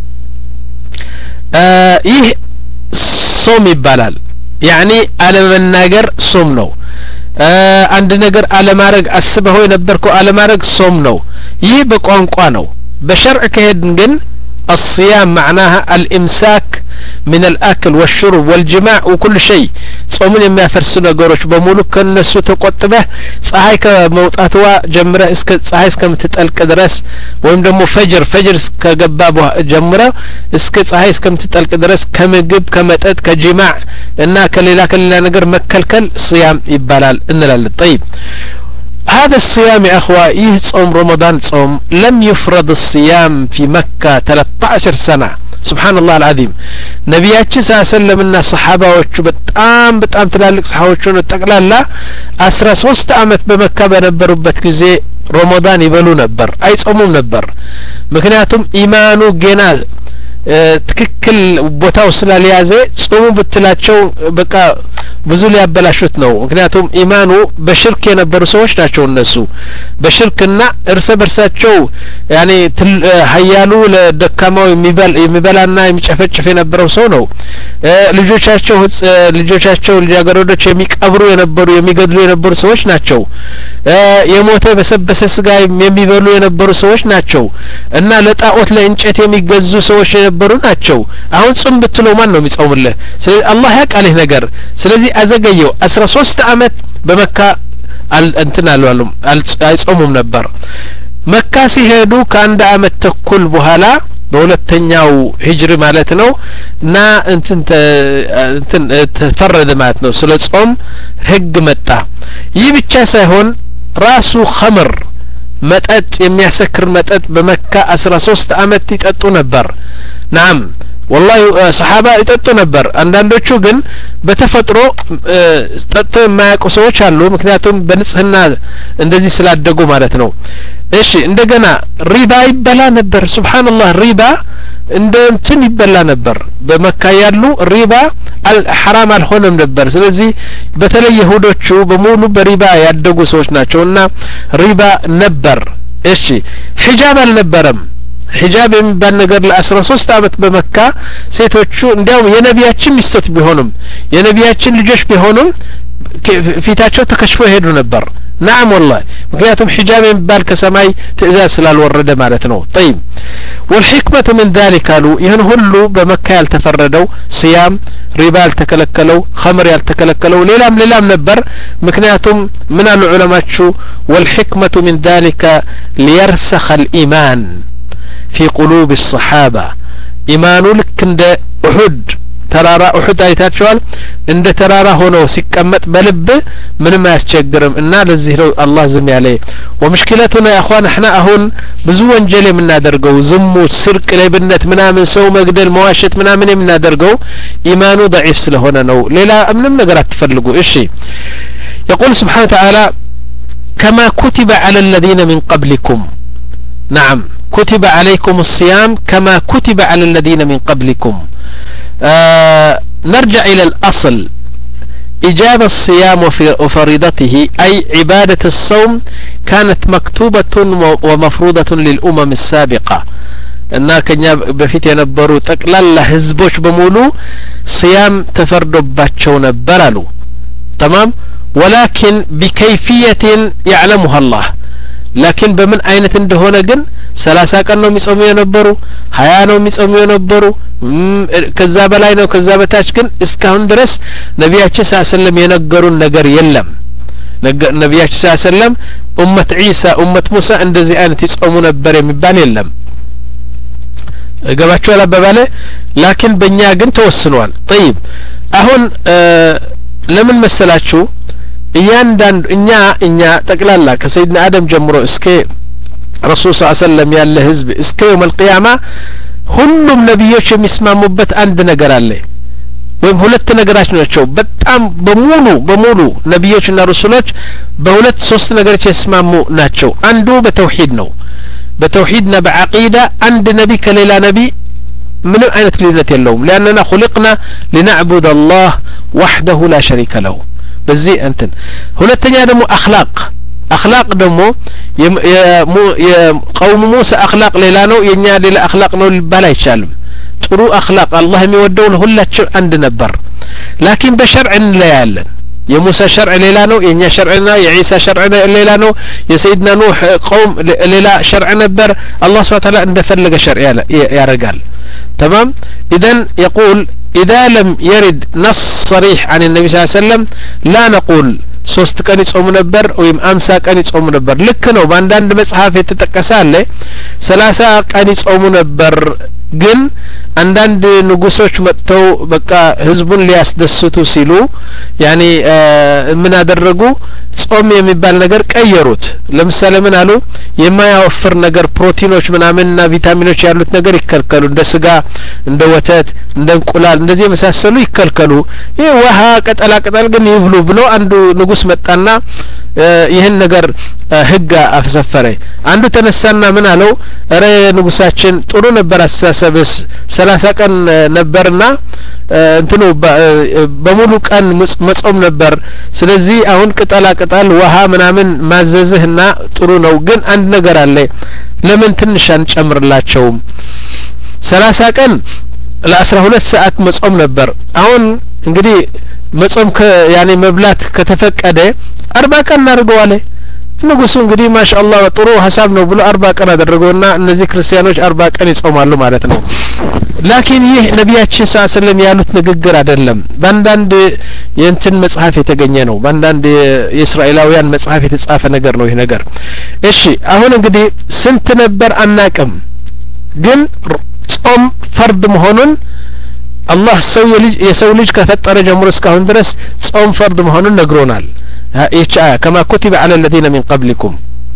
ይህ ጾም ይባላል يعني አለመናገር ጾም ነው አንድ ነገር አለማረግ አስበው የነበርከው አለማረግ ጾም ነው ይህ በቋንቋ ነው በሸርዕ ከሄድን ግን الصيام معناها الامساك من الاكل والشرب والجماع وكل شيء ጾምን የሚያፈርሱ ነገሮች በሙሉ ከነሱ ተቆጥበህ ፀሐይ ከመውጣትዋ ጀምረ እስከ ፀሐይ እስከምትጠልቅ ድረስ ወይም ደግሞ ፈጅር ፈጅር ከገባ ጀምረ እስከ ፀሐይ እስከምትጠልቅ ድረስ ከምግብ ከመጠጥ ከጅማዕ እና ከሌላ ከሌላ ነገር መከልከል صيام ይባላል እንላለን طيب هذا الصيام يا أخوة يصوم رمضان صوم لم يفرض الصيام في مكة ثلاثة عشر سنة سبحان الله العظيم نبياتنا صلى الله عليه وسلم እና ሰሃባዎቹ በጣም በጣም ትላልቅ ሰሃቦቹ ነው ጠቅላላ አስራ ሶስት አመት በመካ በነበሩበት ጊዜ ረመዳን ይበሉ ነበር አይጾሙም ነበር ምክንያቱም ኢማኑ ገና ትክክል ቦታው ስላልያዘ ጾሙ ብትላቸው በቃ ብዙ ሊያበላሹት ነው ምክንያቱም ኢማኑ በሽርክ የነበሩ ሰዎች ናቸው እነሱ በሽርክና እርስ በርሳቸው ያኔ ሀያሉ ለደካማው የሚበል የሚበላና የሚጨፈጭፍ የነበረው ሰው ነው ልጆቻቸው ልጆቻቸው ልጃገረዶች የሚቀብሩ የነበሩ የሚገድሉ የነበሩ ሰዎች ናቸው የሞተ በሰበሰ ስጋ የሚበሉ የነበሩ ሰዎች ናቸው እና ለጣዖት ለእንጨት የሚገዙ ሰዎች የነበሩ ናቸው አሁን ጾም ብትለው ማን ነው የሚጾምልህ ስለዚህ አላህ ያውቃል ይሄ ነገር ስለዚህ አዘገየው አስራ ሶስት አመት በመካ እንትን አልዋሉም አይጾሙም ነበር መካ ሲሄዱ ከአንድ አመት ተኩል በኋላ በሁለተኛው ሂጅሪ ማለት ነው እና እንትን እንትን ተፈረደ ማለት ነው ስለ ጾም ህግ መጣ ይህ ብቻ ሳይሆን ራሱ ኸምር መጠጥ የሚያሰክር መጠጥ በመካ አስራ ሶስት አመት ይጠጡ ነበር نعم والله صحابه ይጠጡ ነበር አንዳንዶቹ ግን በተፈጥሮ ጠጥ የማያውቁ ሰዎች አሉ ምክንያቱም በንጽህና እንደዚህ ስላደጉ ማለት ነው እሺ እንደገና ሪባ ይበላ ነበር ሱብሃንአላህ ሪባ እንደ እንትን ይበላ ነበር በመካ ያሉ ሪባ አልሐራም አልሆነም ነበር ስለዚህ በተለይ ይሁዶቹ በሙሉ በሪባ ያደጉ ሰዎች ናቸውና ሪባ ነበር እሺ ሒጃብ አልነበረም ሒጃብ የሚባል ነገር ለአስራ ሶስት አመት በመካ ሴቶቹ እንዲያውም የነቢያችን ሚስቶች ቢሆኑም የነቢያችን ልጆች ቢሆኑም ፊታቸው ተከሽፎ ሄዱ ነበር نعم والله ምክንያቱም ሒጃብ የሚባል ከሰማይ ትእዛዝ ስላልወረደ ማለት ነው طيب والحكمة من ذلك قالوا ይህን ሁሉ በመካ ያልተፈረደው صيام ሪባ ያልተከለከለው ኸምር ያልተከለከለው ሌላም ሌላም ነበር ምክንያቱም ምን አሉ ዑለማቹ والحكمة من ذلك ليرسخ الإيمان في قلوب الصحابة إيمانو لك عند أحد ترارا أحد አይታቸዋል እንደ ተራራ ሆኖ ሲቀመጥ በልብ ምንም አያስቸግርም እና ለዚህ ነው አላህ ዝም ያለ ወምሽክለቱና يا اخوان احنا አሁን ብዙ ወንጀል የምናደርገው ዝሙት ስርቅ ሌብነት ምናምን ሰው መግደል መዋሸት ምናምን የምናደርገው ኢማኑ ضعيف ስለሆነ ነው ሌላ ምንም ነገር አትፈልጉ እሺ يقول سبحانه وتعالى كما كتب على الذين من قبلكم نعم كتب عليكم الصيام كما كتب على الذين من قبلكم آه نرجع إلى الأصل إجابة الصيام وفريضته أي عبادة الصوم كانت مكتوبة ومفروضة للأمم السابقة እና ከኛ በፊት የነበሩ ጠቅላላ ህዝቦች በሙሉ صيام تفردባቸው ነበር አሉ تمام ولكن بكيفية يعلمها الله لكن በምን አይነት እንደሆነ ግን ሰላሳ ቀን ነው የሚጾሙ የነበሩ ሀያ ነው የሚጾሙ የነበሩ ከዛ በላይ ነው ከዛ በታች ግን እስካሁን ድረስ ነብያችን ሰለላሁ ዐለይሂ ወሰለም የነገሩን ነገር የለም ነብያችን ሰለላሁ ዐለይሂ ወሰለም ኡመት ዒሳ ኡመት ሙሳ እንደዚህ አይነት ይጾሙ ነበር የሚባል የለም ገባቸው አላባባለ ላኪን በእኛ ግን ተወስኗል طيب አሁን ለምን መሰላችሁ እያንዳንዱ እኛ እኛ ጠቅላላ ከሰይድና አደም ጀምሮ እስከ ረሱል ሰለላሁ ዐለይሂ ወሰለም ያለ ህዝብ እስከ يوم القيامة ሁሉም ነብዮች የሚስማሙበት አንድ ነገር አለ ወይም ሁለት ነገሮች ናቸው በጣም በሙሉ በሙሉ ነብዮችና ረሱሎች በሁለት ሶስት ነገሮች ይስማሙ ናቸው አንዱ በተውሂድ ነው በተውሂድና በአቂዳ አንድ ነቢ ከሌላ ነቢ ምንም አይነት ልዩነት የለውም لاننا خلقنا لنعبد الله وحده لا شريك له በዚህ እንትን ሁለተኛ ደግሞ አኽላቅ አኽላቅ ደግሞ የቀውም ሙሳ አኽላቅ ሌላ ነው የኛ ሌላ አኽላቅ ነው ሊባል አይቻልም ጥሩ አኽላቅ አላህ የሚወደው ለሁላችን አንድ ነበር ላኪን በሸርዕ እንለያለን የሙሳ ሸርዕ ሌላ ነው የኛ ሸርዕና የዒሳ ሸርዕ ሌላ ነው የሰይድና ኑህ ቀውም ሌላ ሸርዕ ነበር አላህ Subhanahu Wa Ta'ala እንደፈለገ ሸርዕ ያረጋል تمام اذا يقول اذا لم يرد نص صريح عن النبي صلى الله عليه وسلم لا نقول ሶስት ቀን ይጾሙ ነበር ወይም አምሳ ቀን ይጾሙ ነበር ልክ ነው በአንዳንድ መጽሐፍ የተጠቀሰ አለ ሰላሳ ቀን ይጾሙ ነበር ግን አንዳንድ ንጉሶች መጥተው በቃ ህዝቡን ሊያስደስቱ ሲሉ ያኒ ምን አደረጉ ጾም የሚባል ነገር ቀየሩት ለምሳሌ ምን አሉ የማያወፍር ነገር ፕሮቲኖች ምናምንና ቪታሚኖች ያሉት ነገር ይከልከሉ እንደ ስጋ እንደ ወተት እንደ እንቁላል እንደዚህ መሳሰሉ ይከልከሉ ይሄ ውሃ ቀጠላ ቀጠል ግን ይብሉ ብሎ አንዱ ንጉስ መጣና ይሄን ነገር ህግ አፈሰፈረ አንዱ ተነሳና ምን አለው አረ ንጉሳችን ጥሩ ነበር አስተሳሰብስ ሰላሳ ቀን ነበርና እንትኑ በሙሉ ቀን መጾም ነበር ስለዚህ አሁን ቅጠላ ቅጠል ውሃ ምናምን ማዘዝህና ጥሩ ነው ግን አንድ ነገር አለ ለምን ትንሽ አንጨምርላቸው ሰላሳ ቀን ለአስራ ሁለት ሰዓት መጾም ነበር አሁን እንግዲህ መጾም ያኔ መብላት ከተፈቀደ አርባ ቀን አድርገዋል ንጉሱ እንግዲህ ማሻአላህ ጥሩ ሐሳብ ነው ብሎ አርባ ቀን አደረገውና እነዚህ ክርስቲያኖች አርባ ቀን ይጾማሉ ማለት ነው ላኪን ይህ ነብያችን ሰለላሁ ዐለይሂ ወሰለም ያሉት ንግግር አይደለም በአንዳንድ የእንትን መጽሐፍ የተገኘ ነው በአንዳንድ የእስራኤላውያን መጽሐፍ የተጻፈ ነገር ነው ይሄ ነገር እሺ አሁን እንግዲህ ስንት ነበር አናቅም ግን ጾም ፈርድ መሆኑን አላህ ሰው ልጅ የሰው ልጅ ከፈጠረ ጀምሮ እስካሁን ድረስ ጾም ፈርድ መሆኑን ነግሮናል إيشاء كما كتب على الذين من قبلكم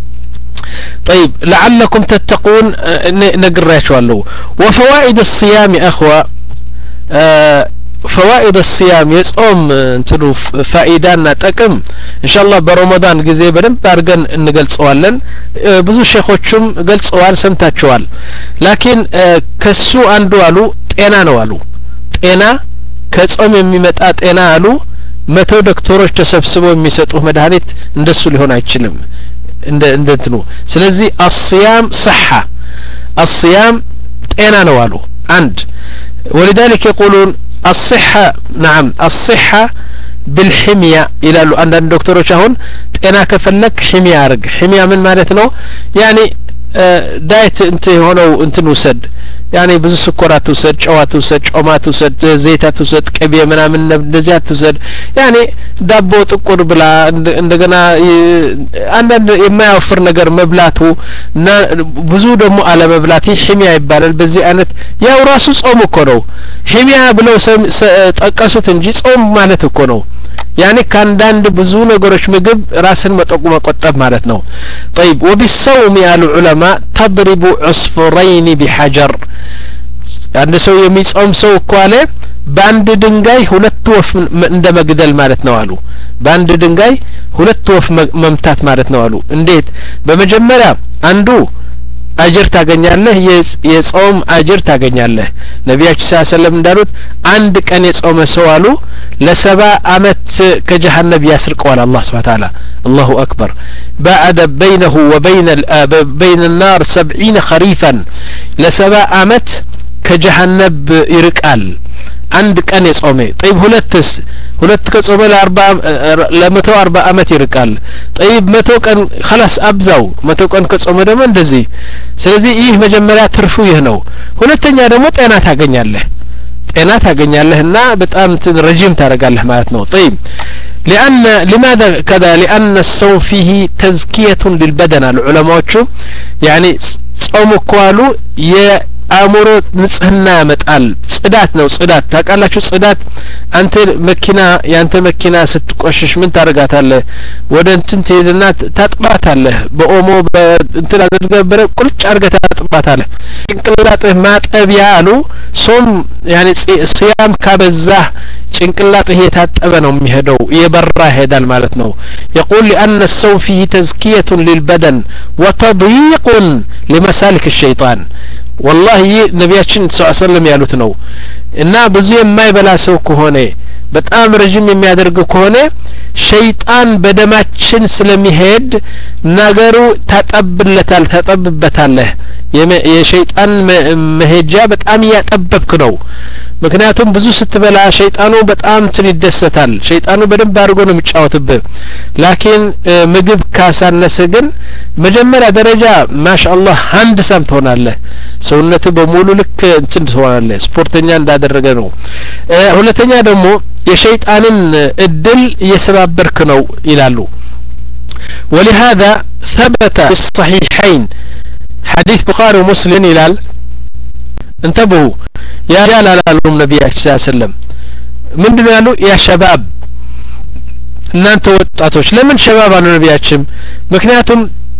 طيب لعلكم تتقون نقرأ شوالله وفوائد الصيام أخوة آه فوائد الصيام يصوم انتو فائدانا تقم ان شاء الله برمضان ጊዜ በደንብ አድርገን እንገልጸዋለን ብዙ ሼኾችም ገልጸዋል ሰምታችኋል ላኪን ከሱ አንዱ አሉ ጤና ነው አሉ ጤና ከጾም የሚመጣ ጤና አሉ መቶ ዶክተሮች ተሰብስበው የሚሰጡ መድኃኒት እንደሱ ሊሆን አይችልም እንደ እንደእንትኑ ስለዚህ الصيام صحة الصيام ጤና ነው አሉ አንድ ولذلك يقولون الصحة نعم الصحة بالحمية ይላሉ አንዳንድ ዶክተሮች አሁን ጤና ከፈለክ ሒሚያ አርግ ሒሚያ ምን ማለት ነው ያኒ ዳይት እንት ሆነው እንትን ውሰድ ያኔ ብዙ ስኳራት ውሰድ ጨዋት ውሰድ ጮማት ውሰድ ዘይታት ውሰድ ቅቤ ምናምን እንደዚህ አትውሰድ ያኔ ዳቦ ጥቁር ብላ እንደገና አንዳንድ የማያወፍር ነገር መብላቱ እና ብዙ ደግሞ አለ መብላት ሒሚያ ይባላል በዚህ አይነት ያው ራሱ ጾም እኮ ነው ሒሚያ ብለው ጠቀሱት እንጂ ጾም ማለት እኮ ነው يعني كان داند ብዙ ነገሮች ምግብ ራስን መጠቁ መቆጠብ ማለት ነው طيب وبالصوم يا العلماء تضرب عصفورين بحجر አንድ ሰው የሚጾም ሰው እኮ አለ በአንድ ድንጋይ ሁለት ወፍ እንደ መግደል ማለት ነው አሉ በአንድ ድንጋይ ሁለት ወፍ መምታት ማለት ነው አሉ እንዴት በመጀመሪያ አንዱ አጅር ታገኛለህ የጾም አጅር ታገኛለህ ነብያችን ሰለላሁ ዐለይሂ ወሰለም እንዳሉት አንድ ቀን የጾመ ሰው አሉ ለሰባ አመት ከጀሃነም ያስርቀዋል አላህ Subhanahu Wa Ta'ala الله اكبر بعد بينه وبين بين النار سبعين خريفا لسبع አመት ከጀሃነብ ይርቃል አንድ ቀን የጾመ طيب ሁለትስ ሁለት ከጾመ ለ40 ለ140 አመት ይርቃል طيب መቶ ቀን خلاص አብዛው መቶ ቀን ከጾመ ደግሞ እንደዚህ ስለዚህ ይህ መጀመሪያ ትርፉ ይህ ነው ሁለተኛ ደግሞ ጤና ታገኛለህ ጤና ታገኛለህና በጣም ረጅም ታረጋለህ ማለት ነው طيب لأن لماذا كذا لأن الصوم فيه تزكية للبدن العلماء يعني صوم كوالو አእምሮ ንጽህና ያመጣል ጽዳት ነው ጽዳት ታውቃላችሁ ጽዳት አንተ መኪና ያንተ መኪና ስትቆሽሽ ምን ታረጋታለህ ወደ እንትን ትሄድና ታጥባታለህ በኦሞ በእንትን አድርገህ በረ ቁልጭ አድርገህ ታጥባታለህ ጭንቅላትህ ማጠቢያ አሉ ሶም ያኔ ሲያም ካበዛህ ጭንቅላትህ የታጠበ ነው የሚሄደው የበራ ይሄዳል ማለት ነው يقول لأن الصوم فيه تزكية للبدن وتضييق لمسالك الشيطان والله ነብያችን ሰለላሁ ዐለይሂ ወሰለም ያሉት ነው እና ብዙ የማይበላ ሰው ከሆነ በጣም ረጅም የሚያደርግ ከሆነ ሸይጣን በደማችን ስለሚሄድ ነገሩ ታጠብለታል ታጠብበታለህ የሸይጣን መሄጃ በጣም ያጠበብክ ነው ምክንያቱም ብዙ ስትበላ ሸይጣኑ በጣም ትንደሰታል ሸይጣኑ በደንብ አድርጎ ነው የሚጫወትብህ ላኪን ምግብ ካሳነሰ ግን መጀመሪያ ደረጃ ማሻአላህ አንድ ሳምንት ሆናለህ ሰውነቱ በሙሉ ልክ እንትን ትሆናለህ ስፖርተኛ እንዳደረገ ነው ሁለተኛ ደግሞ የሸይጣንን እድል እየሰባበርክ ነው ይላሉ ولهذا ثبت في الصحيحين حديث بخاري ومسلم ይላል انتبهوا يا جلال النبي صلى الله عليه وسلم ምንድነው ያሉ ያ ሸባብ እናንተ ወጣቶች ለምን ሸባብ አሉ ነብያችን ምክንያቱም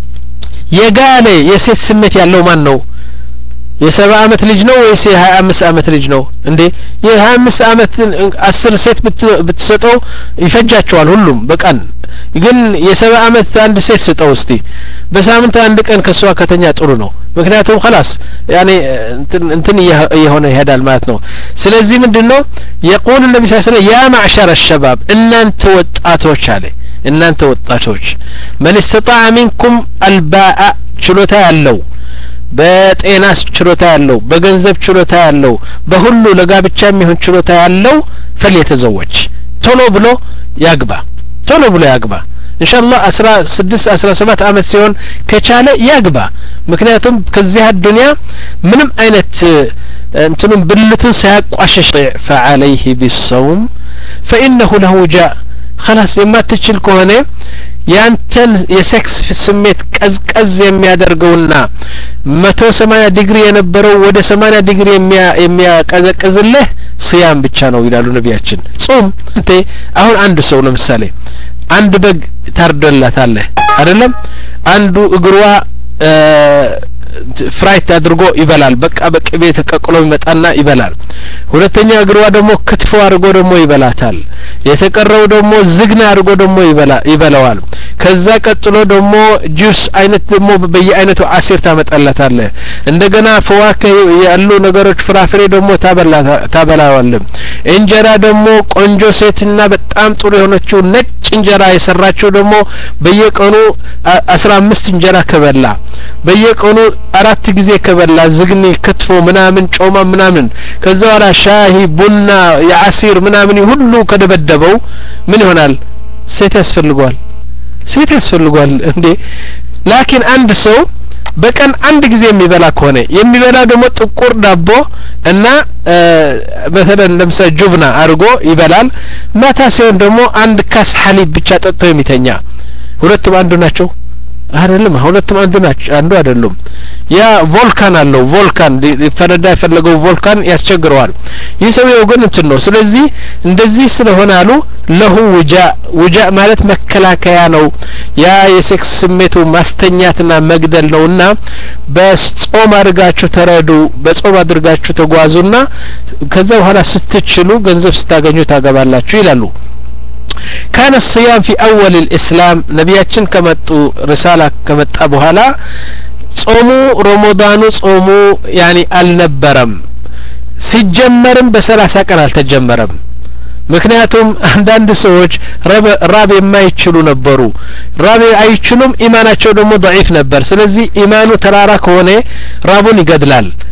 የጋለ የሴት ስሜት ያለው ማን ነው የሰባ አመት ልጅ ነው ወይስ የሀያ አምስት አመት ልጅ ነው እንዴ የሀያ አምስት አመት አስር ሴት ብትሰጠው ይፈጃቸዋል ሁሉም በቀን ግን የሰባ አመት አንድ ሴት ስጠው እስቲ በሳምንት አንድ ቀን ከሷ ከተኛ ጥሩ ነው ምክንያቱም خلاص ያኔ እንትን የሆነ ይሄዳል ማለት ነው ስለዚህ ምንድነው يقول النبي صلى الله عليه وسلم يا معشر الشباب እናንተ ወጣቶች አለ እናንተ ወጣቶች من استطاع منكم الباء ችሎታ ያለው በጤናስ ችሎታ ያለው በገንዘብ ችሎታ ያለው በሁሉ ለጋብቻ የሚሆን ችሎታ ያለው ፈለተዘወጅ ቶሎ ብሎ ያግባ ቶሎ ብሎ ያግባ ኢንሻአላህ አስራ ስድስት አስራ ሰባት አመት ሲሆን ከቻለ ያግባ ምክንያቱም ከዚህ ዱንያ ምንም አይነት እንትኑን ብልቱን ሳያቋሽሽ فعليه بالصوم فانه له وجاء خلاص የማትችል ከሆነ ያንተን የሴክስ ስሜት ቀዝቀዝ የሚያደርገውና መቶ ሰማንያ ዲግሪ የነበረው ወደ ሰማንያ ዲግሪ የሚያቀዘቅዝልህ ሲያም ብቻ ነው ይላሉ ነብያችን ጾም እንቴ አሁን አንድ ሰው ለምሳሌ አንድ በግ ታርደላታለህ አይደለም አንዱ እግሯ ፍራይት አድርጎ ይበላል በቃ በቅቤ ተቀቅሎ ይመጣና ይበላል ሁለተኛ እግሯ ደግሞ ክትፎ አድርጎ ደግሞ ይበላታል የተቀረው ደግሞ ዝግና አድርጎ ደግሞ ይበላ ይበላዋል ከዛ ቀጥሎ ደግሞ ጁስ አይነት ደግሞ በየአይነቱ አሲር ታመጣላታለህ እንደገና ፈዋከ ያሉ ነገሮች ፍራፍሬ ደግሞ ታበላ ታበላዋል እንጀራ ደግሞ ቆንጆ ሴትና በጣም ጥሩ የሆነችው ነጭ እንጀራ የሰራችው ደግሞ በየቀኑ አስራ አምስት እንጀራ ከበላ በየቀኑ አራት ጊዜ ከበላ ዝግኒ ክትፎ ምናምን ጮማ ምናምን ከዛ ወላ ሻሂ ቡና ያሲር ምናምን ሁሉ ከደበደበው ምን ይሆናል ሴት ያስፈልጓል ሴት ያስፈልጓል እንዴ ላኪን አንድ ሰው በቀን አንድ ጊዜ የሚበላ ከሆነ የሚበላ ደግሞ ጥቁር ዳቦ እና በተለይ ለምሳሌ ጁብና አርጎ ይበላል ማታ ሲሆን ደግሞ አንድ ካስ ሐሊብ ብቻ ጠጥቶ የሚተኛ ሁለቱም አንዱ ናቸው አይደለም ሁለቱም አንዱ ናቸው አንዱ አይደለም ያ ቮልካን አለው ቮልካን ፈረዳ የፈለገው ቮልካን ያስቸግረዋል ይሰውየው ግን እንትን ነው ስለዚህ እንደዚህ ስለሆነ አሉ ለሁ ውጃ ውጃ ማለት መከላከያ ነው ያ የሴክስ ስሜቱ ማስተኛትና መግደል ነውና በጾም አድርጋችሁ ተረዱ በጾም አድርጋችሁ ተጓዙና ከዛ በኋላ ስትችሉ ገንዘብ ስታገኙ ታገባላችሁ ይላሉ كان الصيام في أول الإسلام نبياتشن كمتو رسالة كمتة بهلا صوموا رمضان صوموا يعني النبرم سيجمرم بسلاسة كان التجمرم ምክንያቱም አንዳንድ ሰዎች ራብ የማይችሉ ነበሩ ራብ አይችሉም ኢማናቸው ደግሞ ضعيف ነበር ስለዚህ ኢማኑ ተራራ ከሆነ ራቡን ይገድላል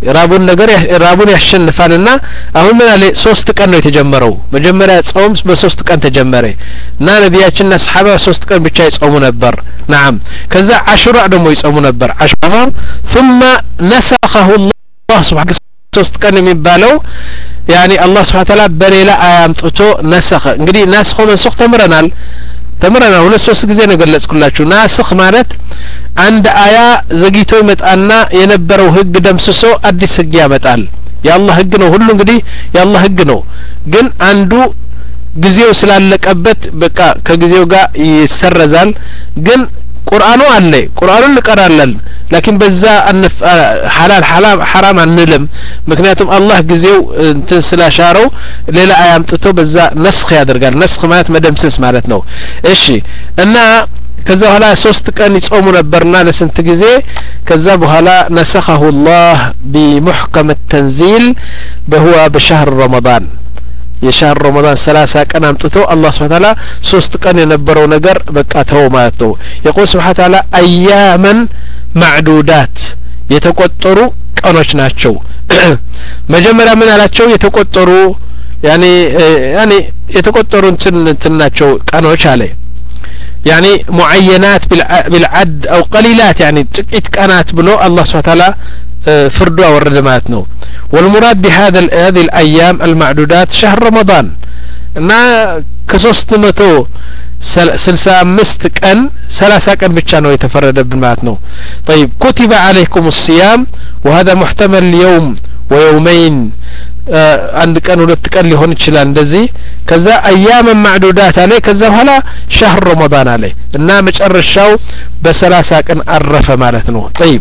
ራቡን ነገር ራቡን ያሸንፋልና አሁን ምን አለ ሶስት ቀን ነው የተጀመረው መጀመሪያ ጾም በሶስት ቀን ተጀመረ እና ነብያችንና ሰሃባ ሶስት ቀን ብቻ ይጾሙ ነበር نعم ከዛ አሽራ ደግሞ ይጾሙ ነበር አሽራ ثم نسخه الله سبحانه ሶስት ቀን የሚባለው يعني الله سبحانه وتعالى በሌላ አያምጥቶ ነሰኸ እንግዲህ ናስኹ መንሱኽ ተምረናል ተምረናል ሁለት ሶስት ጊዜ ነው ገለጽኩላችሁ ናስኽ ማለት አንድ አያ ዘግይቶ ይመጣና የነበረው ህግ ደምስሶ አዲስ ህግ ያመጣል የአላህ ህግ ነው ሁሉ እንግዲህ የአላህ ህግ ነው ግን አንዱ ጊዜው ስላለቀበት በቃ ከጊዜው ጋር ይሰረዛል ግን ቁርአኑ አለ ቁርአኑን እንቀራለን لكن በዛ ሐላል ሐራም ሐራም አንልም ምክንያቱም አላህ ጊዜው እንትን ስላሻረው ሌላ አያምጥቶ በዛ ነስኽ ያደርጋል ነስኽ ማለት መደምሰስ ማለት ነው እሺ እና ከዛ በኋላ ሶስት ቀን ይጾሙ ነበርና ለስንት ጊዜ ከዛ በኋላ ነሰኸሁ الله بمحكم التنزيل በሁዋ በشهر رمضان የሻህር ረመዳን ሰላሳ ቀን አምጥቶ አላህ Subhanahu Wa Ta'ala ሶስት ቀን የነበረው ነገር በቃ ተው ማለት ነው የቆል Subhanahu Wa Ta'ala አያመን ማዕዱዳት የተቆጠሩ ቀኖች ናቸው መጀመሪያ ምን አላቸው የተቆጠሩ ያኔ ያኔ የተቆጠሩ እንትን ናቸው ቀኖች አለ يعني معينات بالعد او قليلات يعني ጥቂት ቀናት ብሎ አላህ Subhanahu Wa Ta'ala ፍርዱ አወረደ ማለት ነው والمراد بهذا هذه الايام المعدودات شهر رمضان እና ከሶስት መቶ ስልሳ አምስት ቀን ሰላሳ ቀን ብቻ ነው የተፈረደብን ማለት ነው طيب كتب عليكم الصيام وهذا محتمل يوم ويومين አንድ ቀን ሁለት ቀን ሊሆን ይችላል እንደዚህ ከዛ ايام معدودات አለ ከዛ በኋላ شهر رمضان አለ እና መጨረሻው በሰላሳ ቀን አረፈ ማለት ነው طيب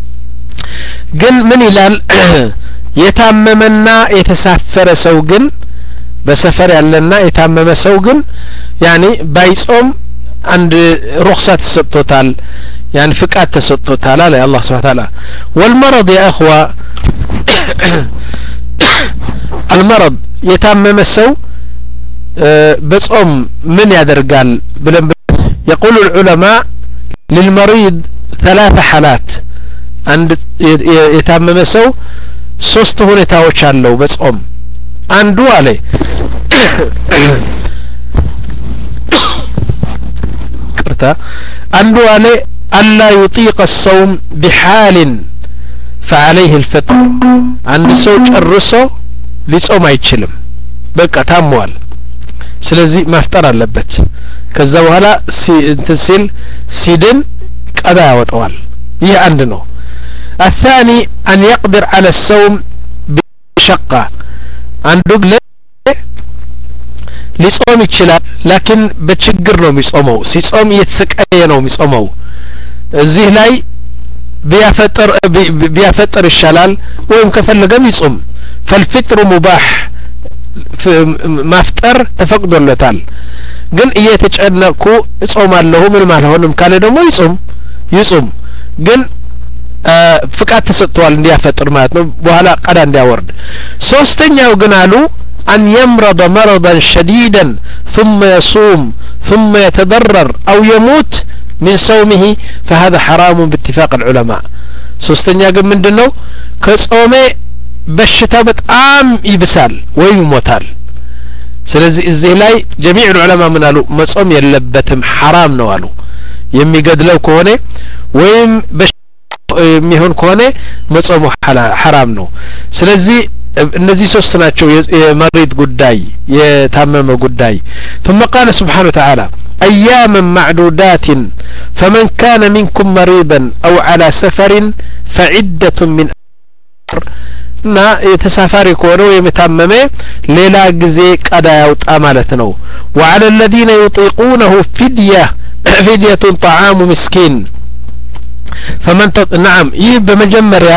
ግን ምን ይላል የታመመና የተሳፈረ ሰው ግን በሰፈር ያለና የታመመ ሰው ግን ያኒ ባይጾም አንድ ሩክሳ ተሰጥቶታል ያን ፍቃድ ተሰጥቶታል አለ አላህ Subhanahu Wa Ta'ala والمرض يا اخوه المرض የታመመ ሰው በጾም ምን ያደርጋል ብለን يقول العلماء للمريض ثلاث حالات አንድ የታመመ ሰው ሶስት ሁኔታዎች አለው በጾም አንዱ አለ ቅርታ አንዱ አለ አላ يطيق الصوم بحال فعليه الفطر አንድ ሰው ጨርሶ ሊጾም አይችልም በቃ ታሟል ስለዚህ ማፍጠር አለበት ከዛ በኋላ እንትን ሲል ሲድን ቀዳ ያወጣዋል ይህ አንድ ነው الثاني أن يقدر على الصوم بشقة عنده ሊጾም ይችላል لكن በችግር ነው የሚጾመው ሲጾም እየተሰቃየ ነው የሚጾመው እዚህ ላይ ቢያፈጥር ቢያፈጥር ይሻላል ወይም ከፈለገም ይጾም فالفطر مباح ማፍጠር ተፈቅዶለታል ግን እየተጨነቁ እጾማለሁ ምን ማለሆንም ካለ ደግሞ ይጾም ይጾም ግን ፍቃድ ተሰጥቷል እንዲያፈጥር ማለት ነው በኋላ ቀዳ እንዲያወርድ ሶስተኛው ግን አሉ أن يمرض مرضا شديدا ثم يصوم ثم يتضرر أو يموت من صومه فهذا حرام باتفاق العلماء ሶስተኛ ግን ምንድነው ከጾመ በሽታ በጣም ይብሳል ወይ ይሞታል ስለዚህ እዚህ ላይ جميع العلماء ምን አሉ መጾም የለበትም حرام ነው አሉ የሚገድለው ከሆነ ወይም የሚሆን ከሆነ መጾሙ حرام ነው ስለዚህ እነዚህ ሶስት ናቸው የመሪድ ጉዳይ የታመመ ጉዳይ ثم قال سبحانه وتعالى اياما معدودات فمن كان منكم مريضا او على سفر فعدة من እና የተሳፋሪ ከሆነ የመታመመ ሌላ ጊዜ ቀዳ ያውጣ ማለት ነው وعلى الذين يطيقونه فدية فدية طعام مسكين فمن ت... نعم ይህ በመጀመሪያ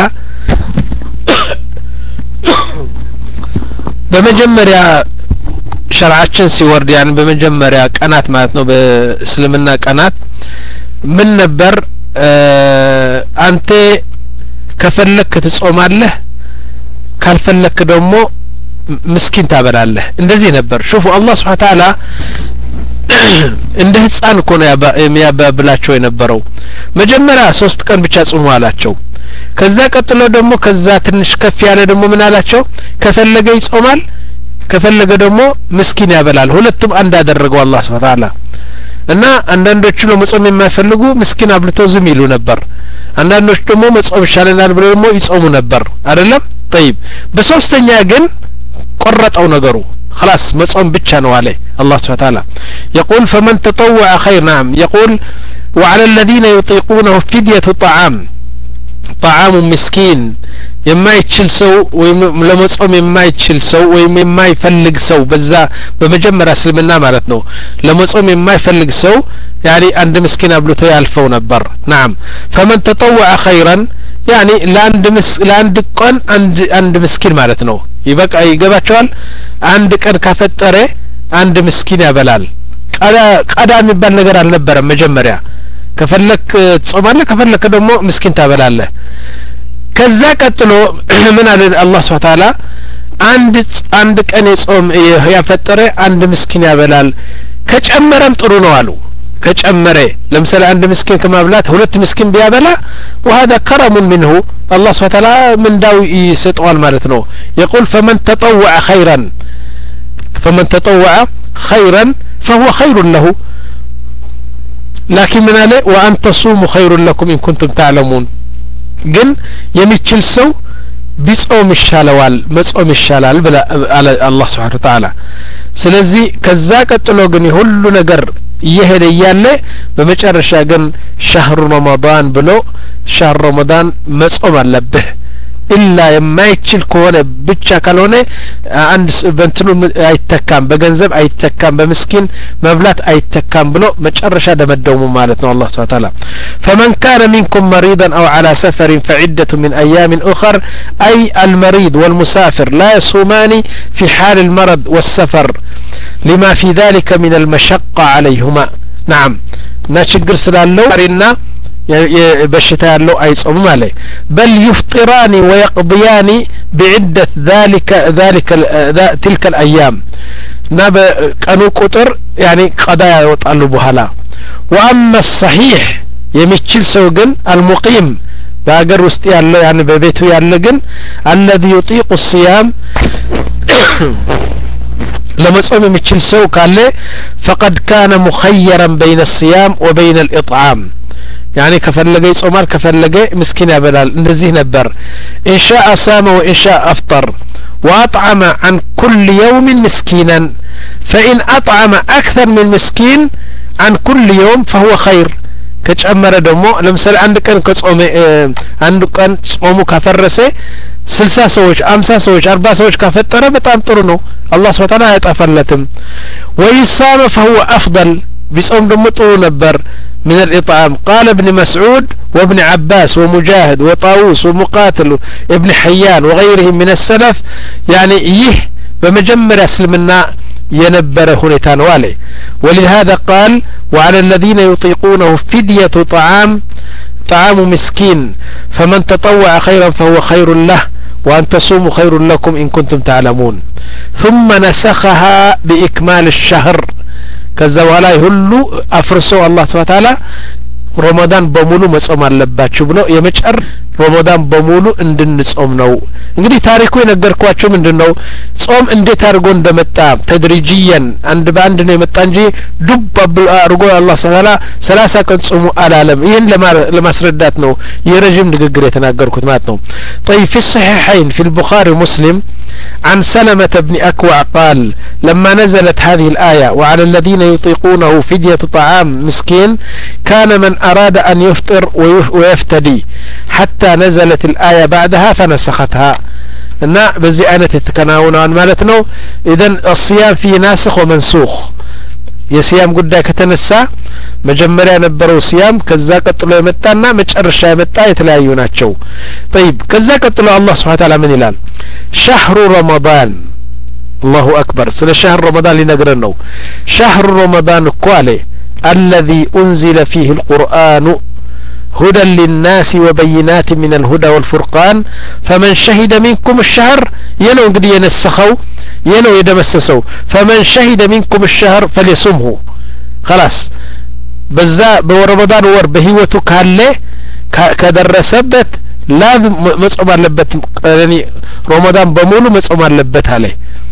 በመጀመሪያ ሸርዓችን ሲወርድ ያን በመጀመሪያ ቀናት ማለት ነው በእስልምና ቀናት ምን ነበር አንተ ከፈለክ ትጾማለህ ካልፈለክ ደግሞ ምስኪን ታበላለህ እንደዚህ ነበር شوفوا الله سبحانه وتعالى እንደ ህፃን እኮ ነው የሚያባብላቸው የነበረው መጀመሪያ ሶስት ቀን ብቻ ጾሙ አላቸው ከዛ ቀጥሎ ደግሞ ከዛ ትንሽ ከፍ ያለ ደግሞ ምን አላቸው ከፈለገ ይጾማል ከፈለገ ደግሞ ምስኪን ያበላል ሁለቱም አንድ አደረገው አላህ Subhanahu Wa Ta'ala እና አንዳንዶቹ ለመጾም የማይፈልጉ ምስኪን አብልተው ዝም ይሉ ነበር አንዳንዶች ደግሞ መጾም ይሻለናል ብለው ደግሞ ይጾሙ ነበር አይደለም طيب በሶስተኛ ግን ቆረጠው ነገሩ خلاص መጾም ብቻ ነው አለ አላህ Subhanahu Wa Ta'ala يقول فمن تطوع خير نعم يقول وعلى الذين يطيقونه فدية طعام طعام مسكين የማይችል ሰው ወይም ለመጾም የማይችል ሰው ወይም የማይፈልግ ሰው በዛ በመጀመሪያ እስልምና ማለት ነው ለመጾም የማይፈልግ ሰው يعني አንድ ምስኪን አብልቶ ያልፈው ነበር نعم فمن تطوع خيرا يعني ለአንድ ምስ ለአንድ ቀን አንድ አንድ ምስኪን ማለት ነው ይበቃ ይገባቸዋል አንድ ቀን ካፈጠረ አንድ ምስኪን ያበላል ቀዳ ቀዳ የሚባል ነገር አልነበረም መጀመሪያ ከፈለክ ጾማለህ ከፈለክ ደግሞ ምስኪን ታበላለህ ከዛ ቀጥሎ ምን አለ አላህ Subhanahu Wa Ta'ala አንድ አንድ ቀን የጾም ያፈጠረ አንድ ምስኪን ያበላል ከጨመረም ጥሩ ነው አሉ ከጨመረ ለምሳሌ አንድ ምስኪን ከማብላት ሁለት ምስኪን ቢያበላ وهذا كرم منه الله سبحانه وتعالى من داو يسطዋል ማለት ነው يقول فمن تطوع خيرا فمن تطوع خيرا فهو خير له لكن من عليه وأن تصوموا خير لكم إن كنتم تعلمون ግን የሚችል ሰው ቢጾም ይሻላል መጾም ይሻላል ብላ አላህ Subhanahu Wa Ta'ala ስለዚህ ከዛ ቀጥሎ ግን ሁሉ ነገር እየሄደ ያለ በመጨረሻ ግን ሻህሩ ረመዳን ብሎ ሻህሩ ረመዳን መጾም አለብህ ኢላ የማይችል ከሆነ ብቻ ካልሆነ አንድ በእንትኑ አይተካም በገንዘብ አይተካም በምስኪን መብላት አይተካም ብሎ መጨረሻ ደመደሙ ማለት ነው አላህ Subhanahu Wa Ta'ala فمن كان منكم مريضا أو على سفر فعدة من أيام أخر أي المريض والمسافر لا يصومان في حال المرض والسفر لما في ذلك من المشقة عليهما نعم ناشقر سلالو رينا በሽታ ያለው አይጾምም አለ بل يفطران ويقضيان بعدة ذلك ذلك تلك الأيام نا በቀኑ ቁጥር يعني قضاء ያወጣሉ በኋላ واما الصحيح የሚችል ሰው ግን المقيم በአገር ውስጥ ያለው يعني በቤቱ ያለ ግን الذي يطيق الصيام ለመጾም የሚችል ሰው ካለ فقد كان مخيرا بين الصيام وبين الإطعام يعني كفلقه يصومال كفلقه مسكين يبلال እንደዚህ ነበር إن شاء صام وإن شاء أفطر وأطعم عن كل يوم مسكينا فإن أطعم أكثر من مسكين عن كل يوم فهو خير كጨመረ ደግሞ ለምሳሌ አንድ ቀን ከጾመ አንድ ቀን ጾሙ ካፈረሰ ስልሳ ሰዎች አምሳ ሰዎች አርባ ሰዎች ካፈጠረ በጣም ጥሩ ነው አላህ Subhanahu Wa Ta'ala ያጣፈለትም ويصام فهو أفضل بصوم دم ጥሩ ነበር من الإطعام قال ابن مسعود وابن عباس ومجاهد وطاووس ومقاتل ابن حيان وغيرهم من السلف يعني يه بمجمر اسلمنا ينبر هنيتا نوالي ولهذا قال وعلى الذين يطيقونه فدية طعام طعام مسكين فمن تطوع خيرا فهو خير له وأن تصوموا خير لكم إن كنتم تعلمون ثم نسخها بإكمال الشهر ከዛ በኋላ ሁሉ አፍርሶ አላህ Subhanahu Wa Ta'ala ረመዳን በሙሉ መጾም አለባችሁ ብሎ የመጨር ረመዳን በሙሉ እንድንጾም ነው እንግዲህ ታሪኩ የነገርኳችሁ ምንድነው ጾም እንዴት አድርጎ እንደመጣ ተድሪጂያን አንድ ባንድ ነው የመጣ እንጂ ዱብ አድርጎ አላህ Subhanahu Wa Ta'ala ሰላሳ ቀን ጾሙ አላለም ይሄን ለማስረዳት ነው የረጅም ንግግር የተናገርኩት ማለት ነው طيب في الصحيحين في البخاري ومسلم عن سلمة بن أكوع قال لما نزلت هذه الآية وعلى الذين يطيقونه فدية طعام مسكين كان من أراد أن يفطر ويفتدي حتى نزلت الآية بعدها فنسختها እና በዚህ አይነት የተከናወነው ማለት ነው اذا الصيام فيه ناسخ ومنسوخ የሲያም ጉዳይ ከተነሳ መጀመሪያ የነበረው ሲያም ከዛ ቀጥሎ የመጣና መጨረሻ የመጣ የተለያዩ ናቸው طيب ከዛ ቀጥሎ አላህ Subhanahu Wa Ta'ala ምን ይላል شهر رمضان الله أكبر ስለ شهر رمضان ሊነግረን ነው شهر رمضان እኮ አለ الذي أنزل فيه القرآن هدى للناس وبينات من الهدى والفرقان فمن شهد منكم الشهر ينو እንግዲህ የነሰኸው የነው የደመሰሰው فمن شهد منكم الشهر فليصمه خلاص በዛ በረመዳን ወር በህይወቱ ካለ ከደረሰበት ላብ መጾም አለበት ያኒ ረመዳን በሙሉ መጾም አለበት አለ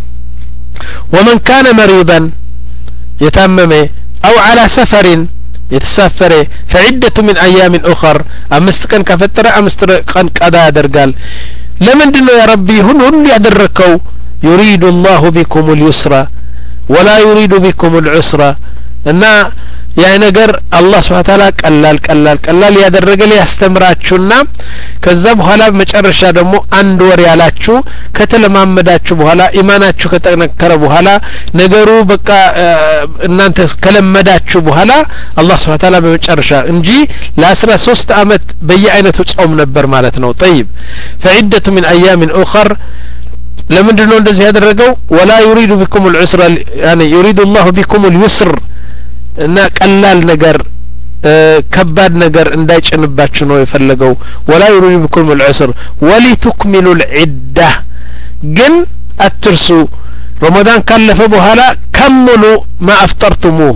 ومن كان مريضا يتمم او على سفر يتسافر فعدة من ايام اخر امست كان كفتره امست كان قضا يدرغال لمندنو يا ربي هن هن يدركو يريد الله بكم اليسر ولا يريد بكم العسر እና ያ ነገር አላህ Subhanahu Ta'ala ቀላል ቀላል ቀላል ያደረገ ሊያስተምራችሁና ከዛ በኋላ መጨረሻ ደግሞ አንድ ወር ያላችሁ ከተለማመዳችሁ በኋላ ኢማናችሁ ከተጠነከረ በኋላ ነገሩ በቃ እናንተ ከለመዳችሁ በኋላ አላህ Subhanahu Ta'ala በመጨረሻ እንጂ ለ13 አመት በየአይነቱ ጾም ነበር ማለት ነው طيب فعدة من ايام اخر ለምንድነው እንደዚህ ያደረገው ولا يريد بكم العسر يعني يريد الله بكم اليسر እና ቀላል ነገር ከባድ ነገር እንዳይጭንባችሁ ነው የፈለገው ولا يريد بكم العسر ولتكملوا العدة ግን አትርሱ ረመዳን ካለፈ በኋላ ከሙሉ ما افطرتموه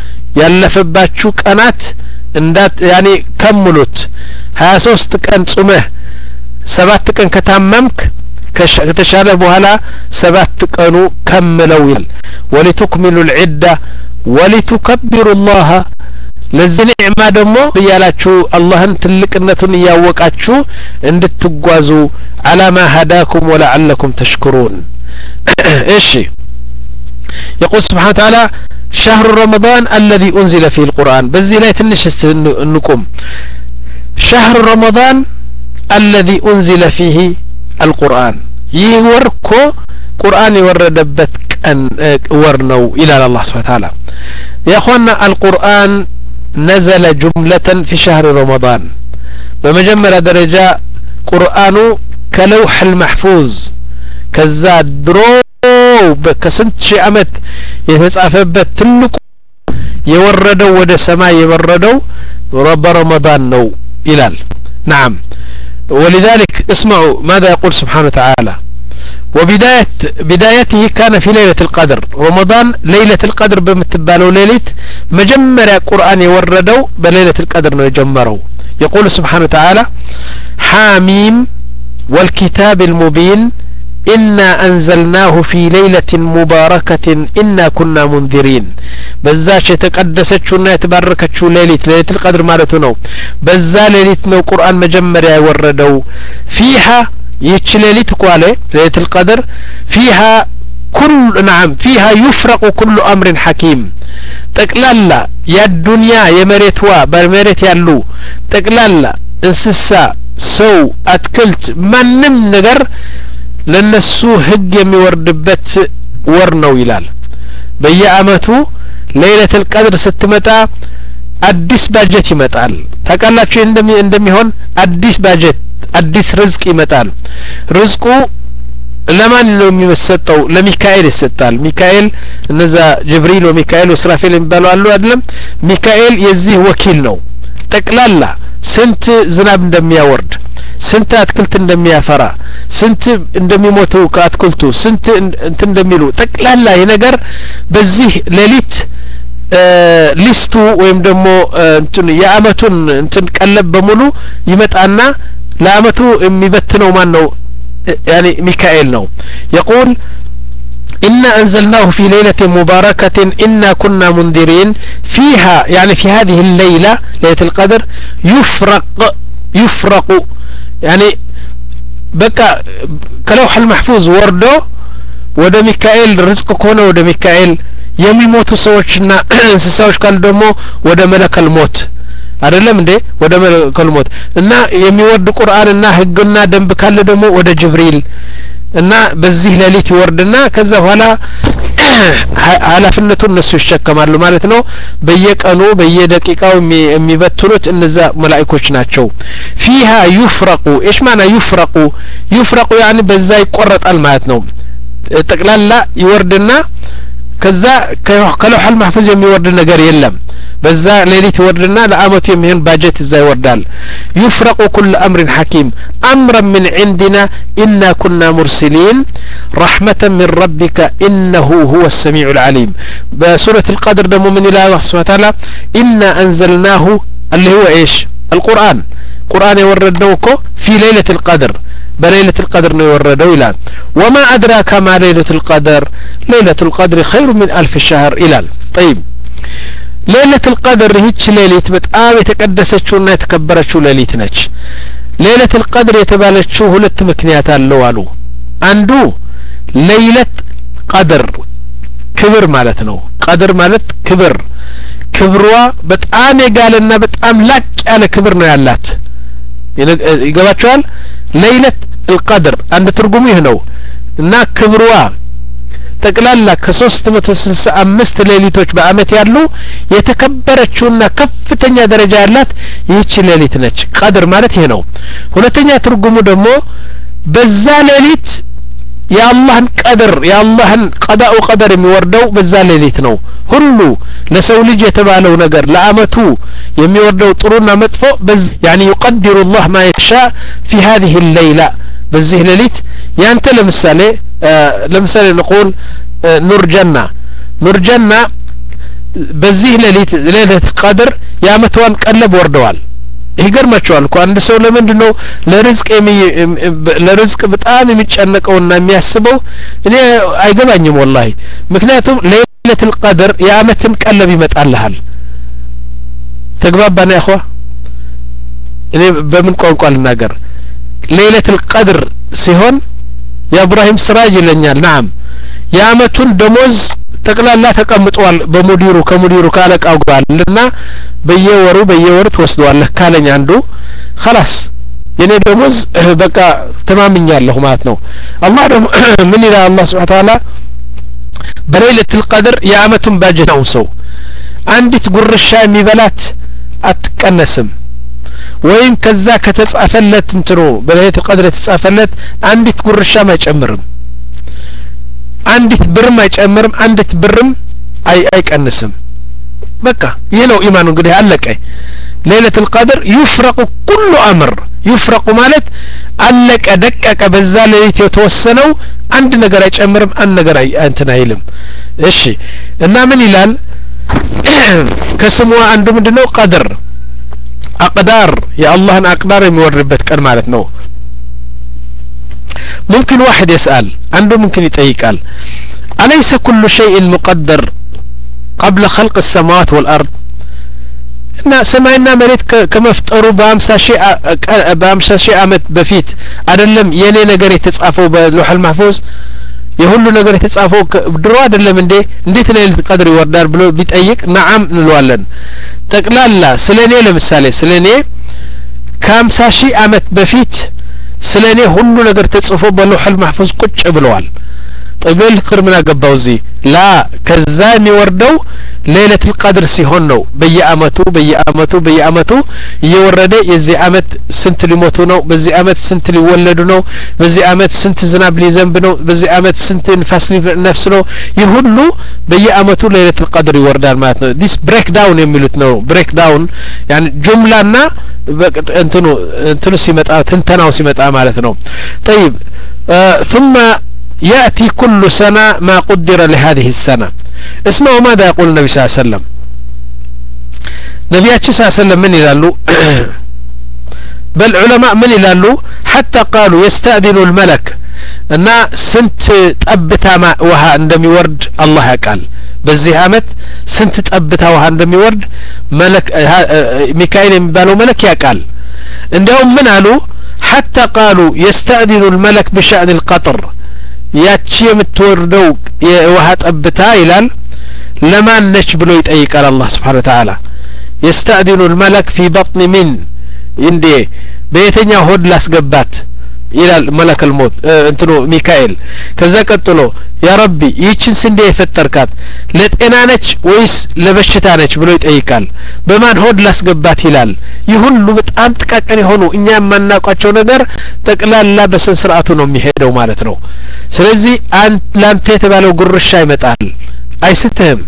ያለፈባችሁ ቀናት እንዳት ያኒ ከሙሉት ሀያ ሶስት ቀን ጾመህ ሰባት ቀን ከታመምክ ከተሻለ በኋላ ሰባት ቀኑ ከመለው ይል ولتكملوا العدة ولتكبروا الله ለዚህ ኒዕማ ደግሞ ያላችሁ አላህን ትልቅነቱን ያወቃችሁ እንድትጓዙ على ما هداكم ولعلكم تشكرون ايش يقول سبحانه وتعالى شهر رمضان الذي انزل فيه القرآن በዚህ ላይ ትንሽ እንቆም شهر رمضان الذي انزل فيه القرآن ይህ ወር እኮ ቁርአን የወረደበት ቀን ወር ነው ይላል አላህ Subhanahu Wa Ta'ala يا اخوانا القرآن نزل جملة في شهر رمضان بمجمرة درجة قرآن كلوح المحفوظ كذا درو بكسنت شي عمت يتصافبت تلك يوردوا ود سماء يوردوا رب رمضان نو إلال نعم ولذلك اسمعوا ماذا يقول سبحانه وتعالى وبداية بدايته كان في ليلة القدر رمضان ليلة القدر بمتبالو ليلة مجمر قرآن يوردوا بليلة القدر يجمروا يقول سبحانه وتعالى حاميم والكتاب المبين إنا أنزلناه في ليلة مباركة إنا كنا منذرين بزاش يتقدستشونا يتباركتشو ليلة ليلة القدر مالتنو بزا ليلة نو قرآن مجمر يوردوا فيها يتش ليلة قوالي ليلة القدر فيها كل نعم فيها يفرق كل أمر حكيم تقلالا يا الدنيا يا مريتوا برمريت يالو تقلالا انسسا سو اتكلت منم نجر ለነሱ ህግ የሚወርድበት ወር ነው ይላል በየአመቱ ለይለቱል ቀድር ስትመጣ አዲስ ባጀት ይመጣል ታውቃላችሁ እንደሚ እንደሚሆን አዲስ ባጀት አዲስ ርዝቅ ይመጣል ርዝቁ ለማን ነው የሚሰጠው ለሚካኤል ይሰጣል ሚካኤል እነዛ ጅብሪል ወሚካኤል ወስራፊል የሚባሉ አሉ አይደለም ሚካኤል የዚህ ወኪል ነው ጠቅላላ ስንት ዝናብ እንደሚያወርድ ስንት አትክልት እንደሚያፈራ ስንት እንደሚሞቱ ከአትክልቱ ስንት እንት እንደሚሉ ጠቅላላ ይሄ ነገር በዚህ ሌሊት ሊስቱ ወይም ደግሞ እንትን የአመቱን እንትን ቀለብ በሙሉ ይመጣና ለአመቱ የሚበትነው ማን ነው يعني ميكائيل ነው يقول إنا أنزلناه في ليلة مباركة إنا كنا منذرين فيها يعني في هذه الليلة ليلة القدر يفرق يفرق يعني بقى كلوح المحفوظ وردو ወደ ሚካኤል ርዝቅ ከሆነ ወደ ሚካኤል የሚሞቱ ሰዎችና እንስሳዎች ካሉ ደግሞ ወደ መለከል ሞት አይደለም እንዴ ወደ መለከል ሞት እና የሚወርድ ቁርአንና ህግና ደንብ ካለ ደግሞ ወደ ጅብሪል እና በዚህ ሌሊት ይወርድና ከዛ በኋላ ኃላፊነቱን እነሱ ይሸከማሉ ማለት ነው በየቀኑ በየደቂቃው የሚበትኑት እነዛ መላእክቶች ናቸው فيها يفرق ايش معنى يفرق يفرق يعني በዛ ይቆረጣል ማለት ነው ጠቅላላ ይወርድና ከዛ ከለውሐል ማህፉዝ የሚወርድ ነገር የለም በዛ ሌሊት ወርድና ለአመቱ የሚሆን ባጀት እዛ ይወርዳል يفرق كل أمر حكيم أمرا من عندنا إنا كنا مرسلين رحمة من ربك إنه هو السميع العليم بسورة القدر دمو من الله سبحانه وتعالى إنا أنزلناه اللي هو إيش القرآن قرآن يوردوكو في ليلة القدر بليلة القدر نوردو إلى وما أدراك ما ليلة القدر ليلة القدر خير من ألف شهر إلى طيب ليلة القدر هيك ليلة بتقام يتقدسچونا يتكبرچو ليلة نچ ليلة القدر يتبالچو ሁለት ምክንያት አለው አሉ አንዱ ليلة قدر ክብር ማለት ነው قدر ማለት ክብር ክብሯ በጣም የጋለና በጣም ላቅ ያለ ክብር ነው ያላት ይገባቸዋል ليلة القدر አንድ ትርጉሙ ይሄ ነው እና ክብሯ ጠቅላላ ከ365 ሌሊቶች በአመት ያሉ የተከበረችውና ከፍተኛ ደረጃ ያላት ይህች ሌሊት ነች ቀድር ማለት ይሄ ነው ሁለተኛ ትርጉሙ ደግሞ በዛ ሌሊት የአላህን ቀድር የአላህን ቀዳኡ ቀደር የሚወርደው በዛ ሌሊት ነው ሁሉ ለሰው ልጅ የተባለው ነገር ለአመቱ የሚወርደው ጥሩና መጥፎ يعني يقدر الله ما يشاء في هذه الليلة በዚህ ሌሊት ያንተ ለምሳሌ ለምሳሌ نقول نور جنة نور جنة በዚህ ሌሊት ሌሊት ቀድር ያመቷን ቀለብ ወርደዋል ይገርማቸዋል እኮ አንድ ሰው ለምንድነው ለርዝቅ ለርዝቅ በጣም የሚጨነቀውና የሚያስበው እኔ አይገባኝም والله ምክንያቱም ليلة القدر ያመትን ቀለብ ይመጣልሃል ተግባባና ያخوا እኔ በምን ቋንቋ ልናገር ليلة القدر ሲሆን ያ ኢብራሂም ስራጅ ይለኛል نعم ያመቱን ደሞዝ ጠቅላላ ተቀምጧል በሙዲሩ ከሙዲሩ ካለቃው ጋርና በየወሩ በየወሩ ተወስዷል ካለኝ አንዱ خلاص የኔ ደሞዝ በቃ ተማምኛለሁ ማለት ነው አላህ ደግሞ ምን ይላል አላህ Subhanahu Wa Ta'ala በለይለቱ القدر ያመቱን ባጀታው ሰው አንዲት ጉርሻ የሚበላት አትቀነስም ወይም ከዛ ከተጻፈለት እንትሮ በለይለቱ القدر የተጻፈለት አንዲት ጉርሻ አይጨምርም አንዲት ብርም አይጨምርም አንዲት ብርም አይ አይቀንስም በቃ ይሄ ነው ኢማኑ እንግዲህ አለቀ ليلة القدر يفرق كل أمر يفرق ማለት አለቀ ደቀቀ በዛ ሌሊት የተወሰነው አንድ ነገር አይጨምርም አንድ ነገር አይ እንትን አይልም እሺ እና ምን ይላል ከስሙ አንዱ ምንድነው ቀድር አቅዳር የአላህን አቅዳር የሚወርድበት ቀን ማለት ነው ممكن واحد يسأل عنده ممكن يتأيقال أليس كل شيء مقدر قبل خلق السماوات والأرض إن سمعنا مريت كما افتروا بامسا شيء بامسا شيء عمت بفيت أدلم يلي نقري تتصافوا بلوح المحفوظ يهولو نقري تتصافوا بدروا أدلم اندي انديت ليلة القدر وردار بلو بيتأيق نعم نلوالن تقلالا سليني لمسالي سليني كامسا شيء عمت بفيت ስለኔ ሁሉ ነገር ተጽፎ በለውህ المحفوظ ቁጭ ብለዋል طيب القرمنا ገባው እዚ ላ ከዛ የሚወርደው ليلة القدر ሲሆን ነው በየአመቱ በየአመቱ በየአመቱ እየወረደ የዚህ አመት ስንት ሊሞቱ ነው በዚህ አመት ስንት ሊወለዱ ነው በዚህ አመት ስንት ዝናብ ሊዘንብ ነው በዚህ አመት ስንት ንፋስ ሊነፍስ ነው ይሁሉ በየአመቱ ليلة القدر ይወርዳል ማለት ነው this break down የሚሉት ነው break down يعني ጁምላና እንትኑ እንትኑ ሲመጣ ትንተናው ሲመጣ ማለት ነው طيب آه ثم يأتي كل سنة ما قدر لهذه السنة اسمعوا ماذا يقول النبي صلى الله عليه وسلم نبياتي صلى الله عليه وسلم من يلالو بل علماء من يلالو حتى قالوا يستأذن الملك أن سنت تأبتا ما وها عندما يورد الله قال بزي عمت سنت تأبتا وها عندما يورد ملك ميكائيل يبالو ملك يقال عندهم من قالوا حتى قالوا يستأذن الملك بشأن القطر ያቺ የምትወርደው የውሃ ጠብታ ይላል ለማን ነች ብሎ ይጠይቃል አላህ Subhanahu Wa Ta'ala يستأذن الملك في بطن من እንዴ በየተኛው ሆድ ላስገባት ይላል መለክ الموت እንትኑ ሚካኤል ከዛ ቀጥሎ ያ ረቢ ይህችን ስንዴ የፈጠርካት ለጤና ነች ወይስ ለበሽታ ነች ብሎ ይጠይቃል በማን ሆድ ላስገባት ይላል ይሁሉ በጣም ጥቃቅን የሆኑ እኛ ማናቋቸው ነገር ጠቅላላ በስርዓቱ ነው የሚሄደው ማለት ነው ስለዚህ አንተ ላንተ የተባለው ጉርሻ ይመጣል አይስትህም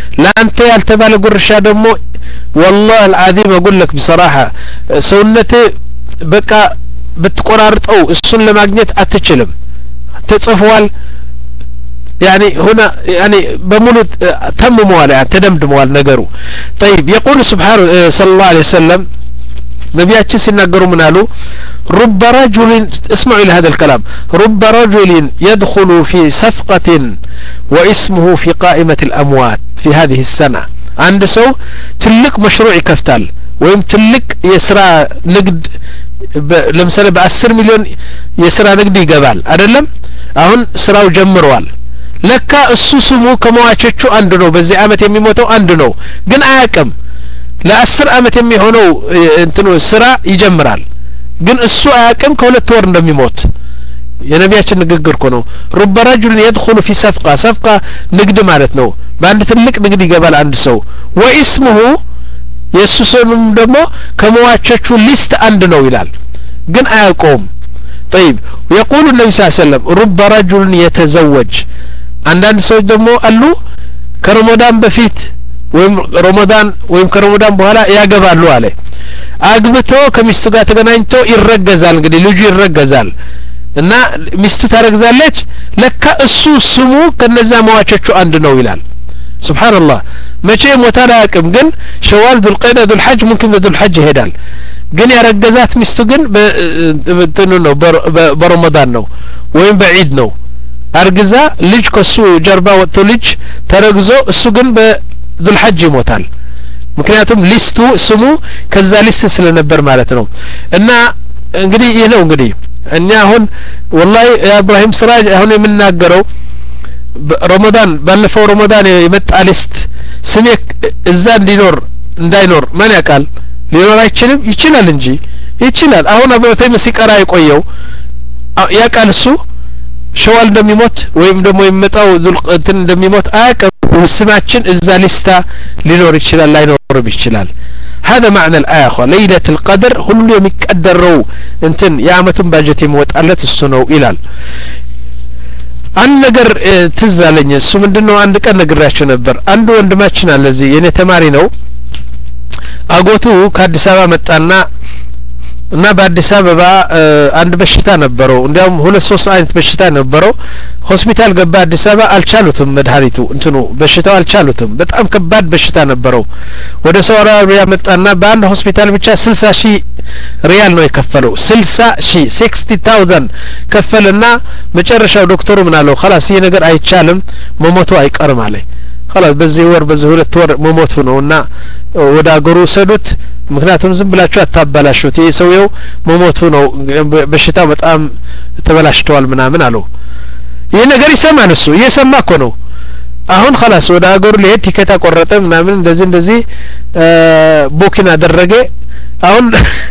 ላንተ ያልተባለ ጉርሻ ደግሞ والله العظيم اقول لك بصراحه ሰውነቴ በቃ ብትቆራርጠው እሱን ለማግኘት አትችልም ተጽፏል يعني هنا يعني بمولد تمموا يعني تدمدموا نغرو طيب يقول سبحانه صلى الله عليه وسلم نبياتي سيناغروا منالو رب رجل اسمعوا الى هذا الكلام رب رجل يدخل في صفقة واسمه في قائمة الاموات في هذه السنة عند سو تلك مشروع يكفتال ويم تلك يسرى نقد لمثلا بعشر مليون يسرى نقد يقبال አይደለም አሁን ስራው ጀምሯል ለካ እሱ ስሙ ከመዋቾቹ አንድ ነው በዚህ አመት የሚሞተው አንድ ነው ግን አያውቅም ለአስር አመት የሚሆነው እንትኑ ስራ ይጀምራል ግን እሱ አያውቅም ከሁለት ወር እንደሚሞት የነቢያችን ንግግር እኮ ነው رب رجل يدخل في صفقة صفقة ንግድ ማለት ነው በአንድ ትልቅ ንግድ ይገባል አንድ ሰው واسمه የሱ ስም ደግሞ ከመዋቾቹ ሊስት አንድ ነው ይላል ግን አያውቀውም طيب ويقول النبي صلى الله عليه وسلم رب رجل يتزوج አንዳንድ ሰዎች ደግሞ አሉ ከረመዳን በፊት ወይም ረመዳን ወይም ከረመዳን በኋላ ያገባሉ አለ አግብቶ ከሚስቱ ጋር ተገናኝቶ ይረገዛል እንግዲህ ልጁ ይረገዛል እና ሚስቱ ታረግዛለች ለካ እሱ ስሙ ከነዛ መዋቾቹ አንድ ነው ይላል ሱብሃንአላህ መቼ ሞታ ላያቅም ግን ሸዋል ذو القعدة ذو الحج ممكن ذو الحج ይሄዳል ግን ያረገዛት ሚስቱ ግን በእንትኑ ነው በረመዳን ነው ወይም በዒድ ነው አርግዛ ልጅ ከሱ ጀርባ ወጥቶ ልጅ ተረግዞ እሱ ግን በذل حج ይሞታል ምክንያቱም ሊስቱ ስሙ ከዛ ሊስት ስለነበር ማለት ነው እና እንግዲህ ይሄ ነው እንግዲህ እኛ አሁን والله ያ ኢብራሂም ስራጅ አሁን የምናገረው ረመዳን ባለፈው ረመዳን የመጣ ሊስት ስሜ እዛ እንዲኖር እንዳይኖር ማን ያውቃል ሊኖር አይችልም ይችላል እንጂ ይችላል አሁን አብረተኝ ሲቀራ የቆየው ያውቃል እሱ ሸዋል እንደሚሞት ወይም ደግሞ የሚመጣው ዙልቀትን እንደሚሞት አያውቅም ስማችን እዛ ሊስታ ሊኖር ይችላል ላይኖርም ይችላል هذا معنى الآية ليلة القدر ሁሉ የሚቀደረው እንትን የአመቱን ባጀት የሚወጣለት እሱ ነው ይላል አንድ ነገር ትዝ አለኝ እሱ ምንድነው አንድ ቀን ነግራችሁ ነበር አንድ ወንድማችን አለ እዚህ የኔ ተማሪ ነው አጎቱ ከአዲስ አበባ መጣና እና በአዲስ አበባ አንድ በሽታ ነበረው እንዲያውም ሁለት ሶስት አይነት በሽታ ነበረው ሆስፒታል ገባ አዲስ አበባ አልቻሉትም መድኃኒቱ እንትኑ በሽታው አልቻሉትም በጣም ከባድ በሽታ ነበረው ወደ ሳውዲ አረቢያ መጣና በአንድ ሆስፒታል ብቻ ስልሳ ሺህ ሪያል ነው የከፈለው ስልሳ ሺህ ስልሳ ሺህ ከፈለና መጨረሻው ዶክተሩ ምን አለው خلاص ይሄ ነገር አይቻልም መሞቱ አይቀርም አለ خلاص በዚህ ወር በዚህ ሁለት ወር መሞቱ ነውና ወደ አገሩ ሰዱት ምክንያቱም ዝም ብላችሁ አታባላሹት ይሄ ሰውየው መሞቱ ነው በሽታው በጣም ተበላሽቷል ምናምን አለው ይሄ ነገር ይሰማል እሱ እየሰማ እኮ ነው አሁን خلاص ወደ አገሩ ሊሄድ ቲኬት አቆረጠ ምናምን እንደዚህ እንደዚህ ቡኪን አደረገ አሁን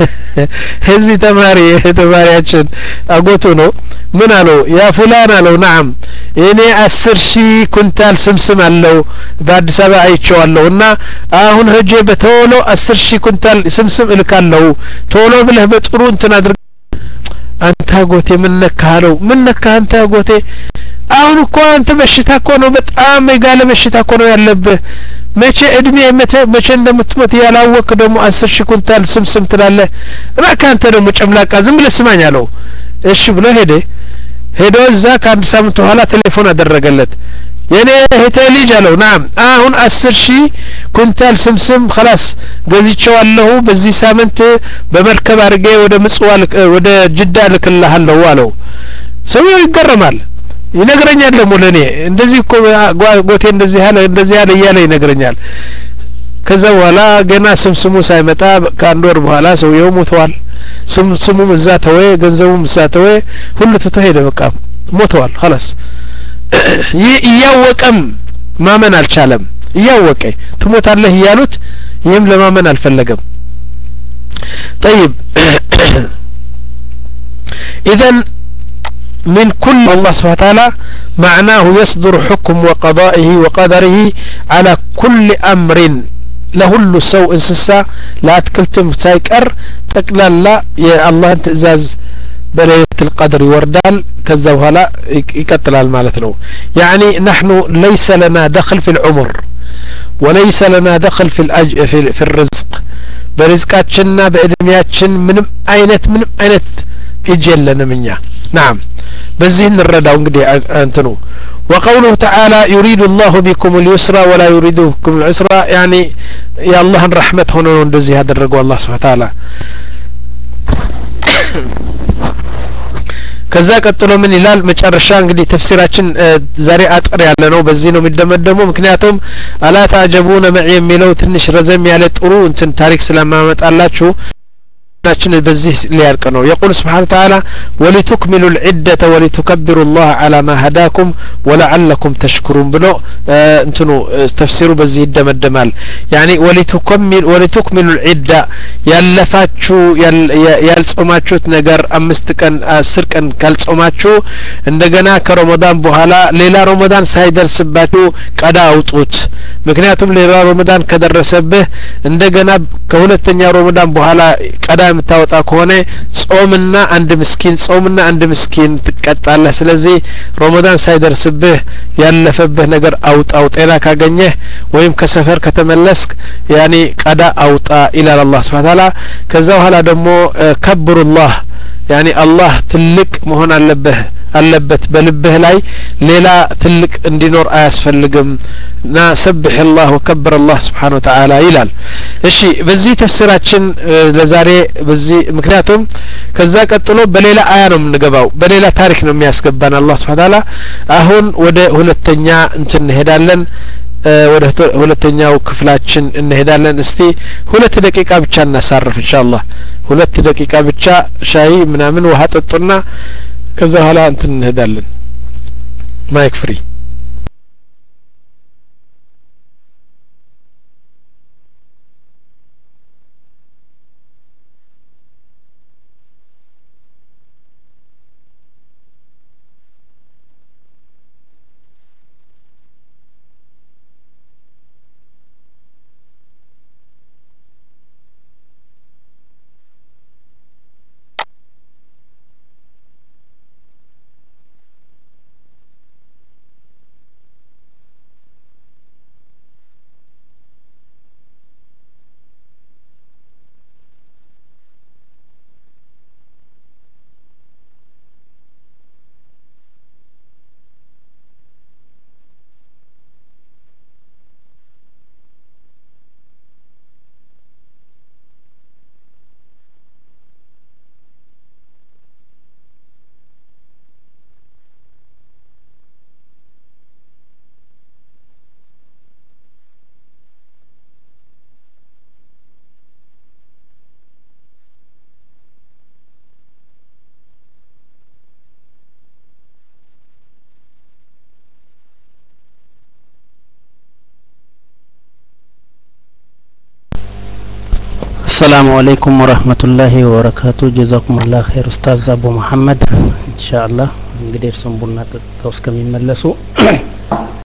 እዚህ ተማሪ ተማሪያችን አጎቱ ነው ምን አለው ያ ፉላን አለው نعم እኔ አስር ሺህ ኩንታል ስምስም አለው በአዲስ አበባ አይቼዋለሁና አሁን ሄጄ በቶሎ አስር ሺህ ኩንታል ስምስም እልካለሁ ቶሎ ብለህ በጥሩ እንትን አድርግ አንተ አጎቴ ምን ነካለው ምን ነካ አንተ አጎቴ አሁን እኮ አንተ በሽታ እኮ ነው በጣም የጋለ በሽታ እኮ ነው ያለብህ መቼ እድሜ መቼ መቼ እንደምትሞት ያላወቅ ደግሞ አስር ሺህ ኩንታል ስምስም ትላለህ እባክህ አንተ ደግሞ ጨምላቃ ዝም ብለህ ስማኝ አለው እሺ ብሎ ሄደ ሄዶ እዛ ከአንድ ሳምንት በኋላ ቴሌፎን አደረገለት የኔ እህቴ ልጅ አለው ናም አሁን አስር ሺህ ኩንታል ስምስም خلاص ገዝቼዋለሁ በዚህ ሳምንት በመርከብ አድርጌ ወደ ምጽዋል ወደ ጅዳ ልክልሃለሁ አለው ሰውየው ይገረማል ይነግረኛል ደግሞ ለኔ እንደዚህ እኮ ጎቴ እንደዚህ ያለ እንደዚህ ያለ ያለ ይነግረኛል ከዛ በኋላ ገና ስምስሙ ሳይመጣ ከአንድ ወር በኋላ ሰውየው ሞተዋል ስምስሙም እዛ ተወ ገንዘቡም እዛ ተወ ሁሉ ተተሄደ በቃ ሞተዋል خلاص ይያወቀም ማመን አልቻለም ይያወቀ ትሞታለህ ያሉት ይሄም ለማመን አልፈለገም طيب اذا من كل الله سبحانه وتعالى معناه يصدر حكم وقضائه وقدره على كل أمر لهل سوء انسسا لا تكلتم سايكر تقلال يا الله تئزاز بليلة القدر وردال كذا لا يقتل المالتنا يعني نحن ليس لنا دخل في العمر وليس لنا دخل في الأج في, في الرزق برزقاتنا بأدمياتنا من أينت من أينت يجلنا منيا نعم بزين الرداء انقدي أنتنو وقوله تعالى يريد الله بكم اليسر ولا يريد بكم العسر يعني يا الله الرحمة هنا ندزي هذا الرجوع الله سبحانه وتعالى كذا ቀጥሎ ምን ይላል መጨረሻ እንግዲህ ተፍሲራችን ዛሬ አጥር ያለ ነው በዚህ ነው የሚደመደመው ምክንያቱም አላ ታጀቡነ መዕ የሚለው ትንሽ ረዘም ያለ ጥሩ እንትን ታሪክ ስለማመጣላችሁ ናችን በዚህ ሊያልቅ ነው يقول سبحانه وتعالى ولتكملوا العدة ولتكبروا الله على ما هداكم ولعلكم تشكرون ብሎ እንትኑ ተፍሲሩ በዚህ ይደመደማል يعني ولتكمل ولتكملوا العدة ያለፋችሁ ያልጾማችሁት ነገር አምስት ቀን አስር ቀን ካልጾማችሁ እንደገና ከረመዳን በኋላ ሌላ ረመዳን ሳይደርስባችሁ ቀዳ አውጡት ምክንያቱም ሌላ ረመዳን ከደረሰብህ እንደገና ከሁለተኛ ረመዳን በኋላ ቀዳ የምታወጣ ከሆነ ጾምና አንድ ምስኪን ጾምና አንድ ምስኪን ትቀጣለህ ስለዚህ ረመዳን ሳይደርስብህ ያለፈብህ ነገር አውጣው ጤና ካገኘህ ወይም ከሰፈር ከተመለስክ ያኒ ቀዳ አውጣ ኢላ አላህ Subhanahu Wa Ta'ala ከዛ በኋላ ደግሞ ከብሩላህ ያኒ አላህ ትልቅ መሆን አለበት አለበት በልብህ ላይ ሌላ ትልቅ እንዲኖር አያስፈልግም ና ሰብህ الله وكبر الله سبحانه وتعالى ይላል እሺ በዚህ ተፍሲራችን ለዛሬ በዚህ ምክንያቱም ከዛ ቀጥሎ በሌላ አያ ነው የምንገባው በሌላ ታሪክ ነው የሚያስገባን አላህ Subhanahu Wa Ta'ala አሁን ወደ ሁለተኛ እንትን እንሄዳለን ወደ ሁለተኛው ክፍላችን እንሄዳለን እስቲ ሁለት ደቂቃ ብቻ እናሳርፍ ኢንሻአላህ ሁለት ደቂቃ ብቻ ሻይ ምናምን ውሃ ጠጡና ከዛ ኋላ እንትን እንሄዳለን ማይክ ፍሪ السلام عليكم ورحمة الله وبركاته جزاكم الله خير أستاذ أبو محمد إن شاء الله እንግዲህ እርሱም ቡና ተውስ ከሚመለሱ